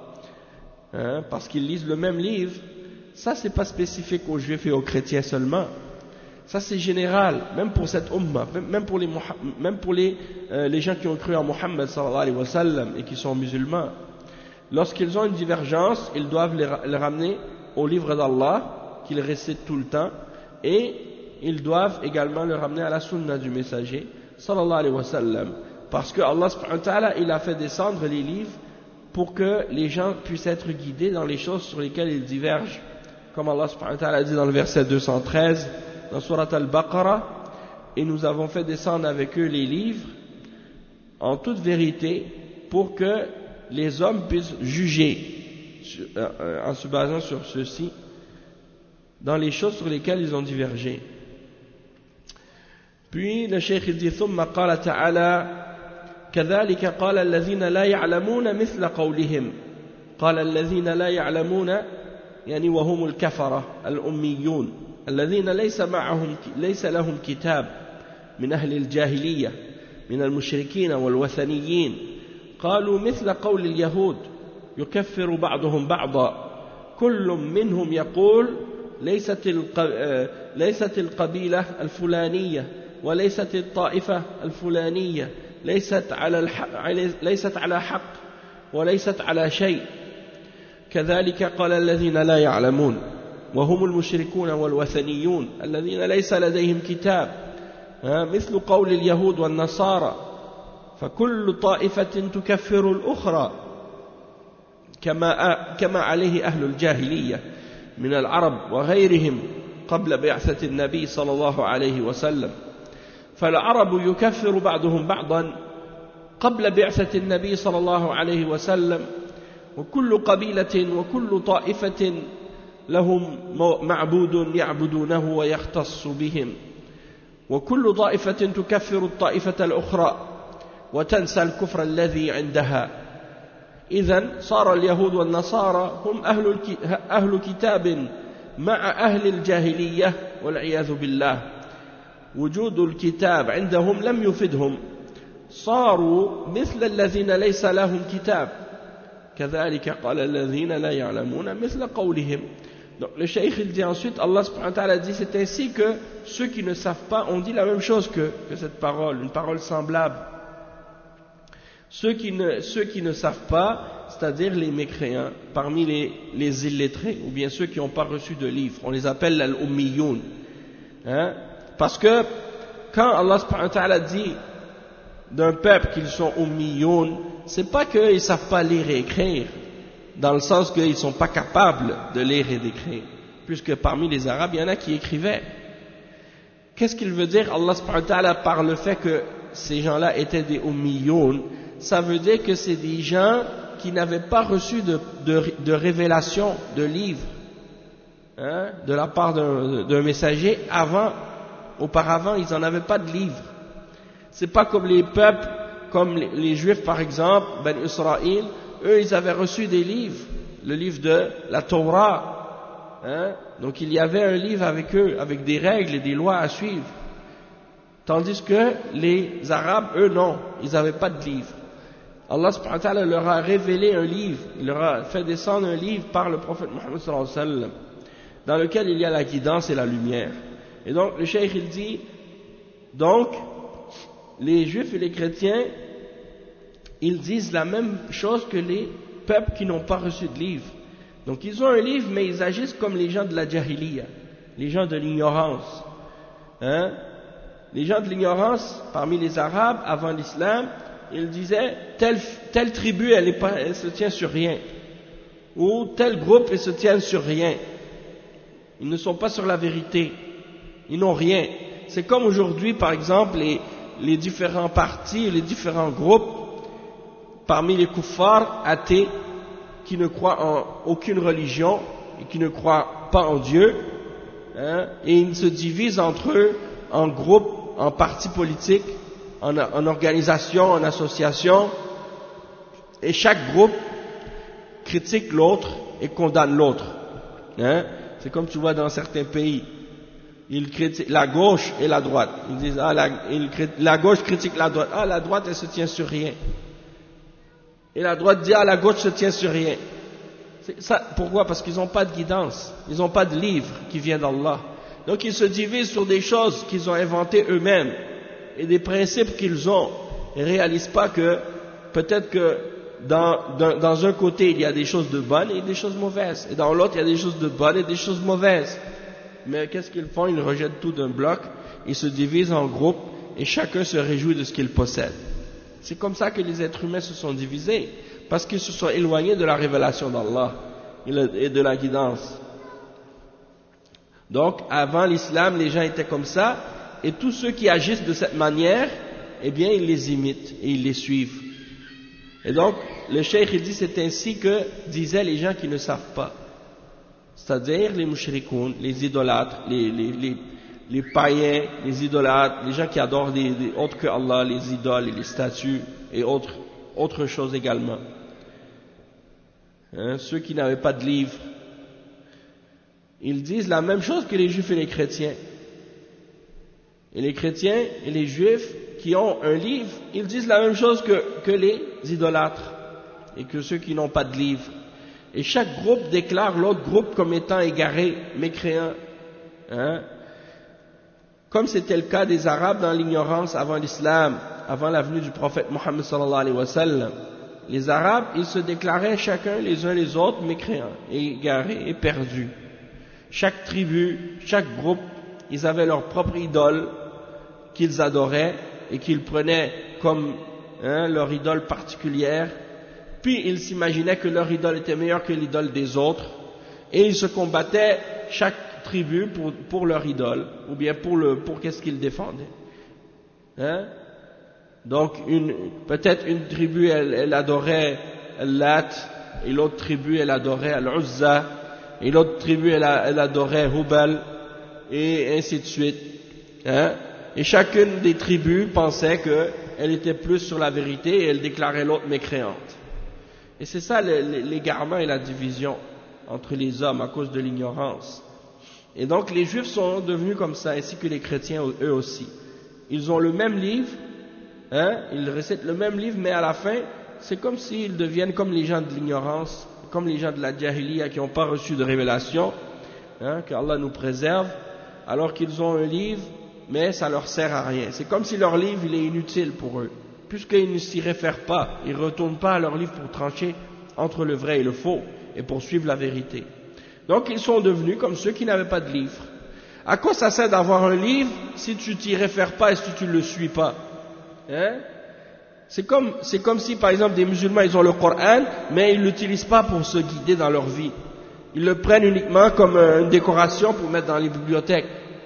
hein, parce qu'ils lisent le même livre. Ça c'est pas spécifique aux juifs et aux chrétiens seulement, ça c'est général, même pour cette umma, même pour les, même pour les, euh, les gens qui ont cru en Muhammad sallallahu alayhi wa sallam et qui sont musulmans. Lorsqu'ils ont une divergence, ils doivent les, les ramener au livre d'Allah qu'ils récitent tout le temps, et ils doivent également le ramener à la sunna du messager sallallahu alayhi wa sallam, parce que Allah subhanahu wa ta'ala il a fait descendre les livres pour que les gens puissent être guidés dans les choses sur lesquelles ils divergent, comme Allah subhanahu wa ta'ala dit dans le verset deux cent treize dans Surat Al-Baqarah, et nous avons fait descendre avec eux les livres en toute vérité pour que les hommes puissent juger en se basant sur ceci dans les choses sur lesquelles ils ont divergé. Puis le cheikh il dit ثم قال تعالى كذلك قال الذين لا يعلمون مثل قولهم قال الذين لا يعلمون يعني وهم الكفرة الأميون الذين ليس معهم ليس لهم كتاب من أهل الجاهلية من المشركين والوثنيين قالوا مثل قول اليهود يكفر بعضهم بعضا كل منهم يقول ليست ليست القبيلة الفلانية وليست الطائفة الفلانية ليست على الحق ليست على حق وليست على شيء كذلك قال الذين لا يعلمون وهم المشركون والوثنيون الذين ليس لديهم كتاب مثل قول اليهود والنصارى فكل طائفة تكفر الأخرى كما كما عليه أهل الجاهلية من العرب وغيرهم قبل بعثة النبي صلى الله عليه وسلم فالعرب يكفر بعضهم بعضا قبل بعثة النبي صلى الله عليه وسلم وكل قبيلة وكل طائفة لهم معبود يعبدونه ويختص بهم وكل طائفة تكفر الطائفة الأخرى وتنسى الكفر الذي عندها إذن صار اليهود والنصارى هم أهل, أهل كتاب مع أهل الجاهلية والعياذ بالله وجود الكتاب عندهم لم يفدهم صاروا مثل الذين ليس لهم كتاب كذلك قال الذين لا يعلمون مثل قولهم. Donc le cheikh il dit ensuite, Allah subhanahu wa ta'ala dit c'est ainsi que ceux qui ne savent pas ont dit la même chose que, que cette parole, une parole semblable. Ceux qui ne, ceux qui ne savent pas, c'est-à-dire les mécréants, parmi les, les illettrés, ou bien ceux qui n'ont pas reçu de livre, on les appelle al-ummiyoun. Hein? Parce que quand Allah subhanahu wa ta'ala dit d'un peuple qu'ils sont ummiyoun, c'est pas qu'ils ne savent pas lire et écrire, dans le sens qu'ils ne sont pas capables de lire et d'écrire, puisque parmi les Arabes, il y en a qui écrivaient. Qu'est-ce qu'il veut dire Allah subhanahu wa ta'ala par le fait que ces gens-là étaient des ummiyoun? Ça veut dire que c'est des gens qui n'avaient pas reçu de, de, de révélation, de livre, hein, de la part d'un, d'un messager avant. Auparavant, ils n'en avaient pas de livre. C'est pas comme les peuples, comme les, les Juifs par exemple, Ben Israël, eux ils avaient reçu des livres, le livre de la Torah, hein, donc il y avait un livre avec eux, avec des règles et des lois à suivre. Tandis que les Arabes, eux non, ils n'avaient pas de livre. Allah subhanahu wa ta'ala leur a révélé un livre, il leur a fait descendre un livre par le prophète Mohammed sallallahu alayhi wa sallam, dans lequel il y a la guidance et la lumière. Et donc le cheikh il dit, donc les juifs et les chrétiens, ils disent la même chose que les peuples qui n'ont pas reçu de livre. Donc ils ont un livre, mais ils agissent comme les gens de la jahiliya, les gens de l'ignorance. Hein? Les gens de l'ignorance, parmi les Arabes, avant l'islam, ils disaient, telle, telle tribu, elle, est pas, elle se tient sur rien. Ou tel groupe, ils se tiennent sur rien. Ils ne sont pas sur la vérité. Ils n'ont rien. C'est comme aujourd'hui, par exemple, les, les différents partis, les différents groupes, parmi les kuffars athées, qui ne croient en aucune religion, et qui ne croient pas en Dieu, hein, et ils se divisent entre eux en groupes, en partis politiques, en, en organisations, en associations, et chaque groupe critique l'autre et condamne l'autre. Hein. C'est comme tu vois dans certains pays, ils critiquent la gauche et la droite. Ils disent, ah, la, ils, la gauche critique la droite, ah, la droite elle se tient sur rien. Et la droite dit, ah, la gauche se tient sur rien. Ça, pourquoi? Parce qu'ils n'ont pas de guidance, ils n'ont pas de livre qui vient d'Allah. Donc ils se divisent sur des choses qu'ils ont inventées eux-mêmes et des principes qu'ils ont. Ils ne réalisent pas que peut-être que dans, dans, dans un côté il y a des choses de bonnes et des choses mauvaises, et dans l'autre il y a des choses de bonnes et des choses mauvaises. Mais qu'est-ce qu'ils font? Ils rejettent tout d'un bloc, ils se divisent en groupes et chacun se réjouit de ce qu'il possède. C'est comme ça que les êtres humains se sont divisés, parce qu'ils se sont éloignés de la révélation d'Allah et de la guidance. Donc, avant l'islam, les gens étaient comme ça, et tous ceux qui agissent de cette manière, eh bien, ils les imitent et ils les suivent. Et donc, le cheikh il dit, c'est ainsi que disaient les gens qui ne savent pas. C'est-à-dire les mushrikoun, les idolâtres, les, les, les, les païens, les idolâtres, les gens qui adorent des, des autres que Allah, les idoles et les statues et autres, autres choses également. hein, ceux qui n'avaient pas de livre, ils disent la même chose que les juifs et les chrétiens. Et les chrétiens et les juifs qui ont un livre, ils disent la même chose que, que les idolâtres et que ceux qui n'ont pas de livre. Et chaque groupe déclare l'autre groupe comme étant égaré, mécréant. Hein? Comme c'était le cas des Arabes dans l'ignorance avant l'islam, avant la venue du prophète Mohammed sallallahu alayhi wa sallam. Les Arabes, ils se déclaraient chacun les uns les autres mécréants, égarés et perdus. Chaque tribu, chaque groupe, ils avaient leur propre idole qu'ils adoraient et qu'ils prenaient comme hein, leur idole particulière. Puis ils s'imaginaient que leur idole était meilleure que l'idole des autres et ils se combattaient chaque tribu pour, pour leur idole ou bien pour, le, pour qu'est-ce qu'ils défendaient. Hein? Donc une, peut-être une tribu elle, elle adorait Al-Lat et l'autre tribu elle adorait Al-Uzza et l'autre tribu elle, elle adorait Hubal et ainsi de suite. Hein? Et chacune des tribus pensait qu'elle était plus sur la vérité et elle déclarait l'autre mécréante. Et c'est ça l'égarement et la division entre les hommes à cause de l'ignorance. Et donc les juifs sont devenus comme ça, ainsi que les chrétiens eux aussi. Ils ont le même livre, hein, ils récitent le même livre, mais à la fin, c'est comme s'ils deviennent comme les gens de l'ignorance, comme les gens de la Jahiliya qui n'ont pas reçu de révélation, hein, qu'Allah nous préserve, alors qu'ils ont un livre, mais ça leur sert à rien. C'est comme si leur livre il est inutile pour eux. Puisqu'ils ne s'y réfèrent pas, ils ne retournent pas à leur livre pour trancher entre le vrai et le faux et pour suivre la vérité. Donc ils sont devenus comme ceux qui n'avaient pas de livre. À quoi ça sert d'avoir un livre si tu t'y réfères pas et si tu ne le suis pas? Hein? C'est comme, c'est comme si par exemple des musulmans ils ont le Coran mais ils ne l'utilisent pas pour se guider dans leur vie. Ils le prennent uniquement comme une décoration pour mettre dans les bibliothèques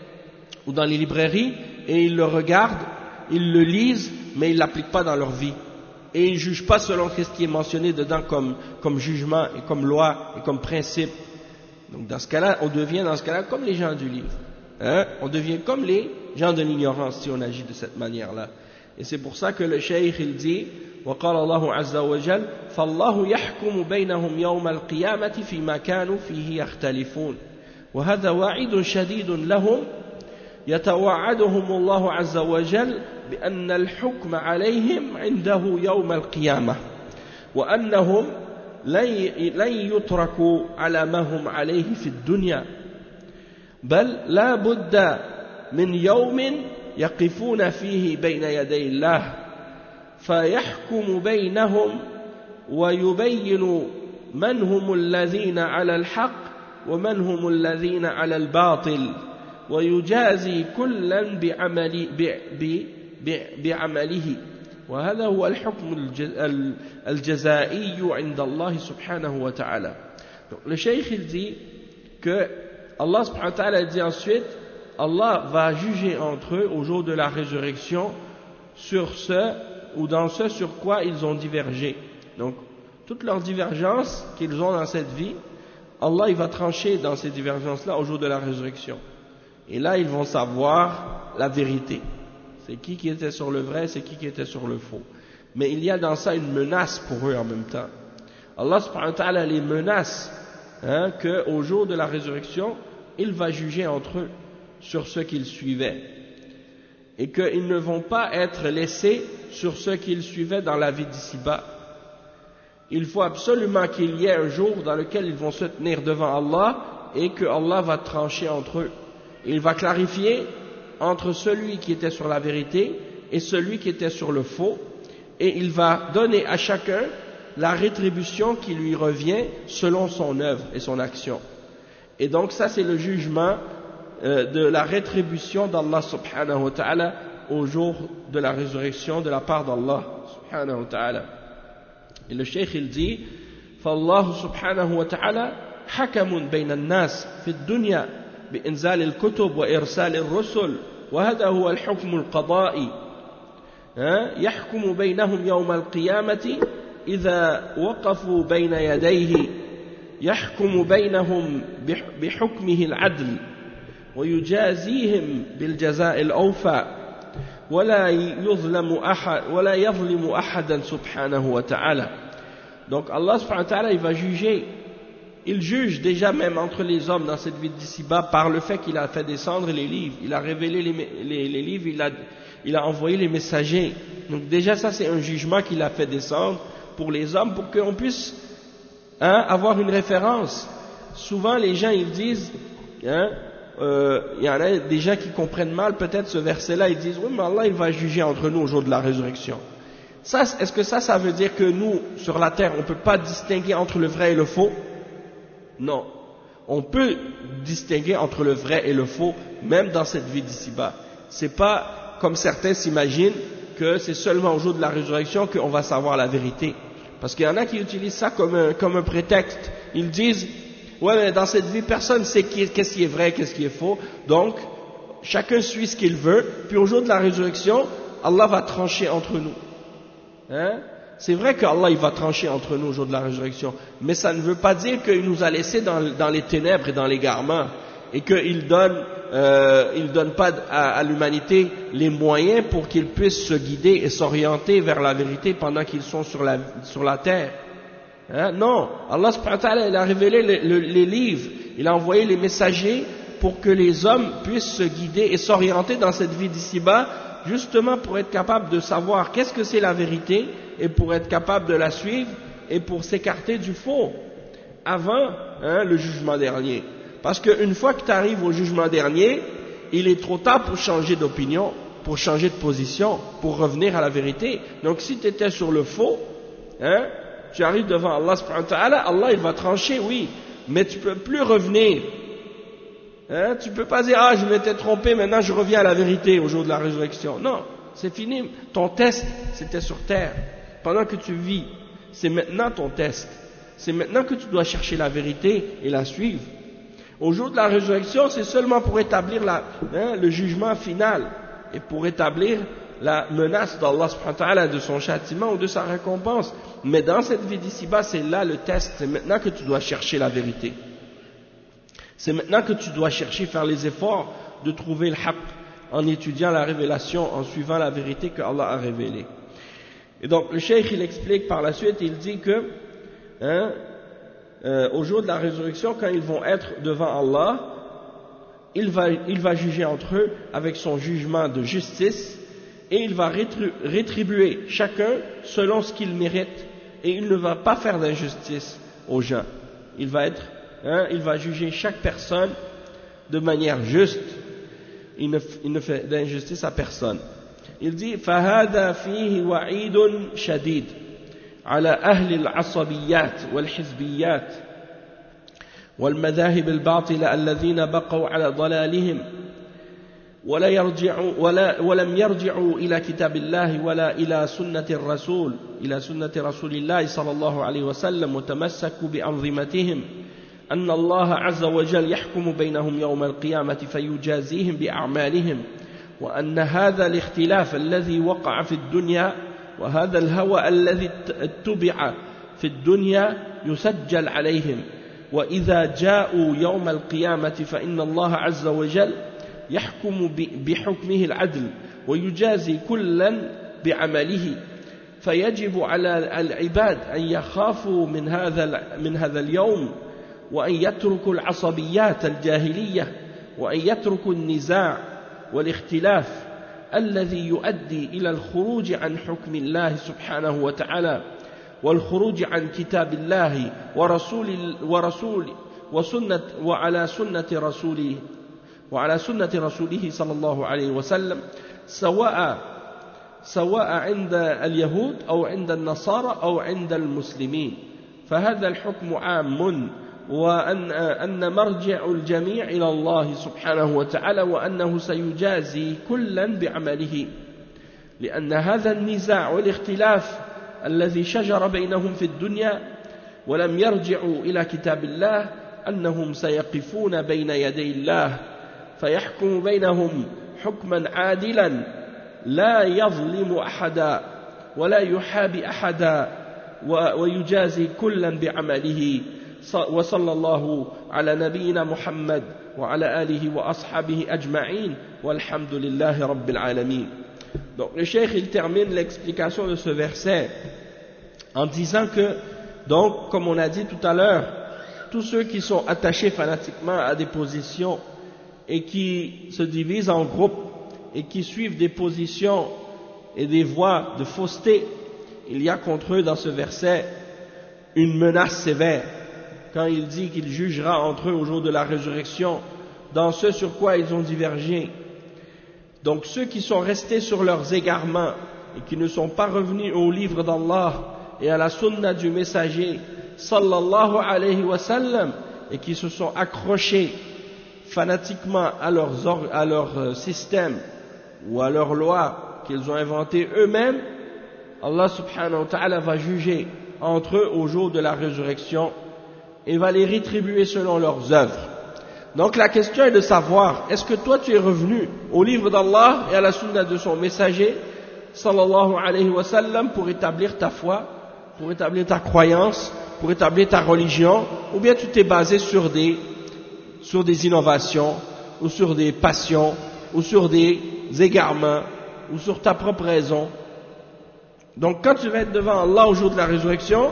ou dans les librairies et ils le regardent, ils le lisent mais ils ne l'appliquent pas dans leur vie. Et ils ne jugent pas selon ce qui est mentionné dedans comme, comme jugement et comme loi et comme principe. Donc dans ce cas-là, on devient dans ce cas-là comme les gens du livre. Hein? On devient comme les gens de l'ignorance si on agit de cette manière-là. Et c'est pour ça que le cheikh il dit وقال الله عز وجل فالله يحكم بينهم يوم القيامة فيما كانوا فيه يختلفون وهذا وعيد شديد لهم يتوعدهم الله عز وجل بأن الحكم عليهم عنده يوم القيامة وأنهم لن يتركوا على ما هم عليه في الدنيا بل لا بد من يوم يقفون فيه بين يدي الله فيحكم بينهم ويبين من هم الذين على الحق ومن هم الذين على الباطل ويجازي كلا بعمل بعمله وهذا هو الحكم الجزائي عند الله سبحانه وتعالى. Donc le cheikh il dit que Allah subhanahu wa ta'ala dit ensuite Allah va juger entre eux au jour de la résurrection sur ce ou dans ce sur quoi ils ont divergé. Donc toutes leurs divergences qu'ils ont dans cette vie, Allah il va trancher dans ces divergences-là au jour de la résurrection. Et là ils vont savoir la vérité. C'est qui qui était sur le vrai, c'est qui qui était sur le faux. Mais il y a dans ça une menace pour eux en même temps. Allah subhanahu wa ta'ala les menace hein, qu'au jour de la résurrection, il va juger entre eux sur ce qu'ils suivaient. Et qu'ils ne vont pas être laissés sur ce qu'ils suivaient dans la vie d'ici-bas. Il faut absolument qu'il y ait un jour dans lequel ils vont se tenir devant Allah et que Allah va trancher entre eux. Il va clarifier entre celui qui était sur la vérité et celui qui était sur le faux, et il va donner à chacun la rétribution qui lui revient selon son œuvre et son action. Et donc ça c'est le jugement euh, de la rétribution d'Allah subhanahu wa ta'ala au jour de la résurrection de la part d'Allah subhanahu wa ta'ala. Et le cheikh il dit فالله سبحانه وتعالى حكم بين الناس في الدنيا بإنزال الكتب وإرسال الرسل وهذا هو الحكم القضائي يحكم بينهم يوم القيامة إذا وقفوا بين يديه يحكم بينهم بحكمه العدل ويجازيهم بالجزاء الأوفى ولا يظلم أحد ولا يظلم أحدا سبحانه وتعالى Donc Allah subhanahu wa ta'ala, il va juger, il juge déjà même entre les hommes dans cette vie d'ici-bas par le fait qu'il a fait descendre les livres, il a révélé les, les, les livres, il a, il a envoyé les messagers. Donc déjà ça c'est un jugement qu'il a fait descendre pour les hommes, pour qu'on puisse hein, avoir une référence. Souvent les gens ils disent, hein, euh, il y en a des gens qui comprennent mal peut-être ce verset-là, ils disent oui mais Allah il va juger entre nous au jour de la résurrection. Ça, est-ce que ça, ça veut dire que nous, sur la terre, on ne peut pas distinguer entre le vrai et le faux? Non. On peut distinguer entre le vrai et le faux, même dans cette vie d'ici-bas. C'est pas comme certains s'imaginent que c'est seulement au jour de la résurrection qu'on va savoir la vérité. Parce qu'il y en a qui utilisent ça comme un, comme un prétexte. Ils disent, ouais, mais dans cette vie, personne ne sait qu'est-ce qui est vrai, qu'est-ce qui est faux. Donc, chacun suit ce qu'il veut. Puis au jour de la résurrection, Allah va trancher entre nous. Hein? C'est vrai qu'Allah il va trancher entre nous au jour de la résurrection, mais ça ne veut pas dire qu'il nous a laissés dans, dans les ténèbres et dans l'égarement, et qu'il donne, euh, il donne pas à, à l'humanité les moyens pour qu'ils puissent se guider et s'orienter vers la vérité pendant qu'ils sont sur la, sur la terre. Hein? Non, Allah subhanahu wa ta'ala il a révélé les, les, les livres, il a envoyé les messagers pour que les hommes puissent se guider et s'orienter dans cette vie d'ici-bas, justement pour être capable de savoir qu'est-ce que c'est la vérité et pour être capable de la suivre et pour s'écarter du faux avant hein, le jugement dernier. Parce qu'une fois que tu arrives au jugement dernier, il est trop tard pour changer d'opinion, pour changer de position, pour revenir à la vérité. Donc si tu étais sur le faux, hein, tu arrives devant Allah subhanahu wa ta'ala, Allah il va trancher, oui, mais tu ne peux plus revenir. Hein, tu ne peux pas dire, ah je m'étais trompé, maintenant je reviens à la vérité au jour de la résurrection. Non, c'est fini. Ton test, c'était sur terre. Pendant que tu vis, c'est maintenant ton test. C'est maintenant que tu dois chercher la vérité et la suivre. Au jour de la résurrection, c'est seulement pour établir la, hein, le jugement final et pour établir la menace d'Allah subhanahu wa ta'ala de son châtiment ou de sa récompense. Mais dans cette vie d'ici-bas, c'est là le test. C'est maintenant que tu dois chercher la vérité. C'est maintenant que tu dois chercher, faire les efforts de trouver le haqq en étudiant la révélation, en suivant la vérité que Allah a révélée. Et donc le cheikh il explique par la suite, il dit que hein, euh, au jour de la résurrection, quand ils vont être devant Allah, il va, il va juger entre eux avec son jugement de justice et il va rétribuer chacun selon ce qu'il mérite et il ne va pas faire d'injustice aux gens. Il va être Hein, il va juger chaque personne de manière juste. Il ne, il ne fait d'injustice à personne. Il dit فَهَذَا فِيهِ وَعِيدٌ شَدِيدٌ على أهل العصبيات والحزبيات والمذاهب الباطلة الذين بقوا على ضلالهم ولا يرجعوا ولا ولم يرجعوا إلى كتاب الله ولا إلى سنة الرسول إلى سنة رسول الله صلى الله عليه وسلم وتمسكوا بأنظمتهم أن الله عز وجل يحكم بينهم يوم القيامة فيجازيهم بأعمالهم وأن هذا الاختلاف الذي وقع في الدنيا وهذا الهوى الذي اتبع في الدنيا يسجل عليهم وإذا جاءوا يوم القيامة فإن الله عز وجل يحكم بحكمه العدل ويجازي كلا بعمله فيجب على العباد أن يخافوا من هذا من هذا اليوم وأن يتركوا العصبيات الجاهلية وأن يتركوا النزاع والاختلاف الذي يؤدي إلى الخروج عن حكم الله سبحانه وتعالى والخروج عن كتاب الله ورسول ورسول وسنة وعلى سنة رسوله وعلى سنة رسوله صلى الله عليه وسلم سواء سواء عند اليهود أو عند النصارى أو عند المسلمين فهذا الحكم عام وأن أن مرجع الجميع إلى الله سبحانه وتعالى وأنه سيجازي كلا بعمله لأن هذا النزاع والاختلاف الذي شجر بينهم في الدنيا ولم يرجعوا إلى كتاب الله أنهم سيقفون بين يدي الله فيحكم بينهم حكما عادلا لا يظلم أحدا ولا يحابي أحدا ويجازي كلا بعمله وصلى الله على نبينا محمد وعلى آله وأصحابه أجمعين والحمد لله رب العالمين. Donc le cheikh il termine l'explication de ce verset en disant que Donc, comme on a dit tout à l'heure, tous ceux qui sont attachés fanatiquement à des positions et qui se divisent en groupes et qui suivent des positions et des voies de fausseté, il y a contre eux dans ce verset une menace sévère quand il dit qu'il jugera entre eux au jour de la résurrection dans ce sur quoi ils ont divergé. Donc ceux qui sont restés sur leurs égarements et qui ne sont pas revenus au livre d'Allah et à la sunna du messager sallallahu alayhi wa sallam et qui se sont accrochés fanatiquement à leurs or, à leur système ou à leurs lois qu'ils ont inventées eux-mêmes, Allah subhanahu wa ta'ala va juger entre eux au jour de la résurrection et va les rétribuer selon leurs œuvres. Donc la question est de savoir, est-ce que toi tu es revenu au livre d'Allah et à la sunna de son messager sallallahu alayhi wa sallam pour établir ta foi, pour établir ta croyance, pour établir ta religion, ou bien tu t'es basé sur des, sur des innovations, ou sur des passions, ou sur des égarements, ou sur ta propre raison. Donc quand tu vas être devant Allah au jour de la résurrection,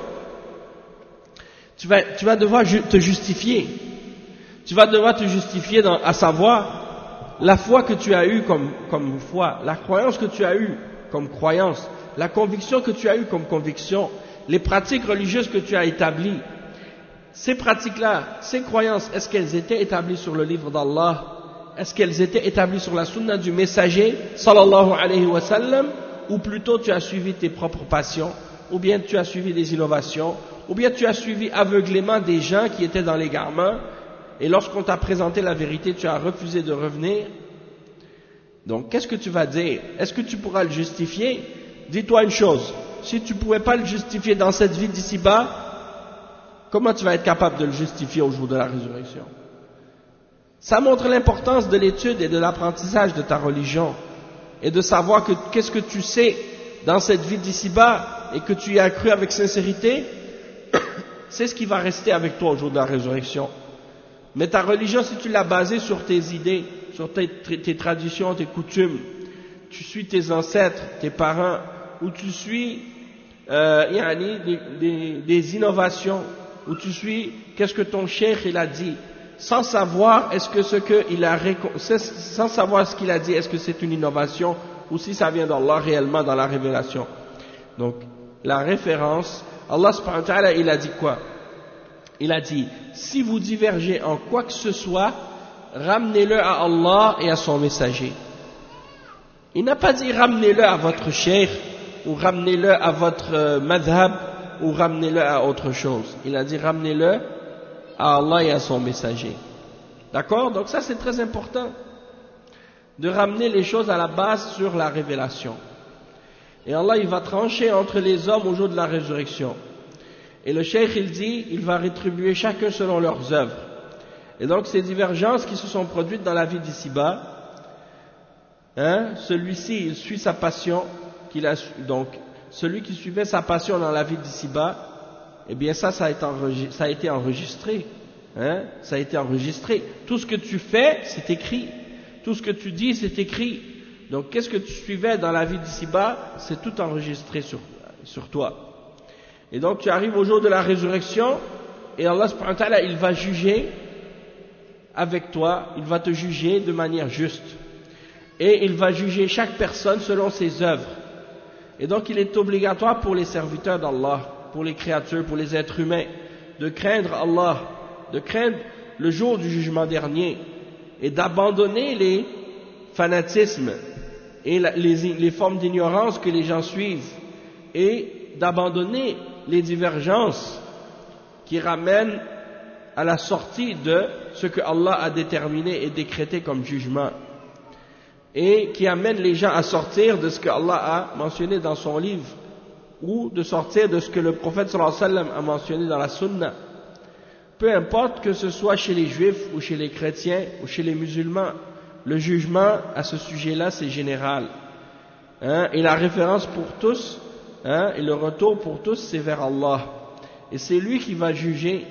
tu vas, tu vas devoir ju- te justifier. Tu vas devoir te justifier dans, à savoir la foi que tu as eue comme, comme foi, la croyance que tu as eue comme croyance, la conviction que tu as eue comme conviction, les pratiques religieuses que tu as établies. Ces pratiques-là, ces croyances, est-ce qu'elles étaient établies sur le livre d'Allah? Est-ce qu'elles étaient établies sur la sunna du messager sallallahu alayhi wa sallam? Ou plutôt tu as suivi tes propres passions, ou bien tu as suivi des innovations, ou bien tu as suivi aveuglément des gens qui étaient dans l'égarement, et lorsqu'on t'a présenté la vérité, tu as refusé de revenir. Donc, qu'est-ce que tu vas dire? Est-ce que tu pourras le justifier? Dis-toi une chose, si tu ne pouvais pas le justifier dans cette vie d'ici-bas, comment tu vas être capable de le justifier au jour de la résurrection? Ça montre l'importance de l'étude et de l'apprentissage de ta religion, et de savoir que qu'est-ce que tu sais dans cette vie d'ici-bas, et que tu y as cru avec sincérité, c'est ce qui va rester avec toi au jour de la résurrection. Mais ta religion, si tu l'as basée sur tes idées, sur tes, tes traditions, tes coutumes, tu suis tes ancêtres, tes parents, ou tu suis euh, yani, des, des, des innovations, ou tu suis qu'est-ce que ton cheikh il a dit, sans savoir est-ce que ce qu'il a sans savoir ce qu'il a dit, est-ce que c'est une innovation ou si ça vient d'Allah réellement dans la révélation. Donc la référence, Allah subhanahu wa ta'ala il a dit quoi? Il a dit, si vous divergez en quoi que ce soit, ramenez-le à Allah et à son messager. Il n'a pas dit ramenez-le à votre cheikh, ou ramenez-le à votre euh, madhab, ou ramenez-le à autre chose. Il a dit ramenez-le à Allah et à son messager. D'accord? Donc ça c'est très important, de ramener les choses à la base sur la révélation. Et Allah il va trancher entre les hommes au jour de la résurrection. Et le cheikh il dit, il va rétribuer chacun selon leurs œuvres. Et donc ces divergences qui se sont produites dans la vie d'ici-bas, hein, celui-ci il suit sa passion, qu'il a, donc celui qui suivait sa passion dans la vie d'ici-bas, eh bien ça, ça a été enregistré, ça a été enregistré, hein, ça a été enregistré. Tout ce que tu fais, c'est écrit. Tout ce que tu dis, c'est écrit. Donc qu'est-ce que tu suivais dans la vie d'ici-bas, c'est tout enregistré sur, sur toi. Et donc tu arrives au jour de la résurrection et Allah subhanahu wa ta'ala il va juger avec toi, il va te juger de manière juste et il va juger chaque personne selon ses œuvres. Et donc il est obligatoire pour les serviteurs d'Allah, pour les créatures, pour les êtres humains de craindre Allah, de craindre le jour du jugement dernier et d'abandonner les fanatismes et les, les formes d'ignorance que les gens suivent et d'abandonner les divergences qui ramènent à la sortie de ce que Allah a déterminé et décrété comme jugement et qui amènent les gens à sortir de ce que Allah a mentionné dans son livre ou de sortir de ce que le prophète sallallahu alayhi wa sallam a mentionné dans la sunna. Peu importe que ce soit chez les juifs ou chez les chrétiens ou chez les musulmans, le jugement à ce sujet-là c'est général, hein, et la référence pour tous, hein, et le retour pour tous c'est vers Allah et c'est lui qui va juger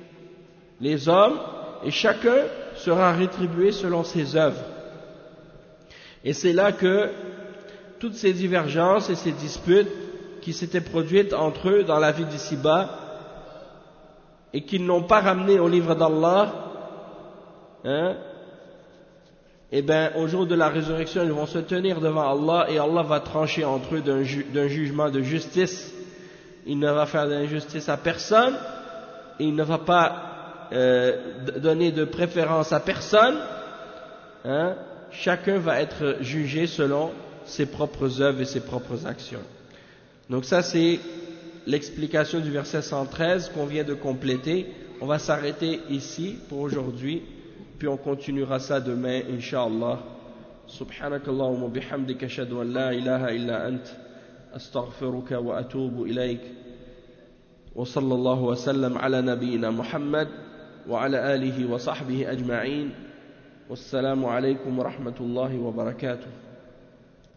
les hommes et chacun sera rétribué selon ses œuvres. Et c'est là que toutes ces divergences et ces disputes qui s'étaient produites entre eux dans la vie d'ici-bas et qu'ils n'ont pas ramené au livre d'Allah, hein, et bien au jour de la résurrection ils vont se tenir devant Allah et Allah va trancher entre eux d'un, ju- d'un jugement de justice. Il ne va faire d'injustice à personne et il ne va pas euh, donner de préférence à personne, hein. Chacun va être jugé selon ses propres œuvres et ses propres actions. Donc ça c'est l'explication du verset cent treize qu'on vient de compléter. On va s'arrêter ici pour aujourd'hui, puis on continuera ça demain, Inch'Allah. Subhanakallahumma bihamdika ashhadu an la ilaha illa ant astaghfiruka wa atubu ilayk. Wa sallallahu wa sallam ala nabiyyina Muhammad wa ala alihi wa sahbihi ajma'in. Wassalamu alaykum wa rahmatullahi wa barakatuh.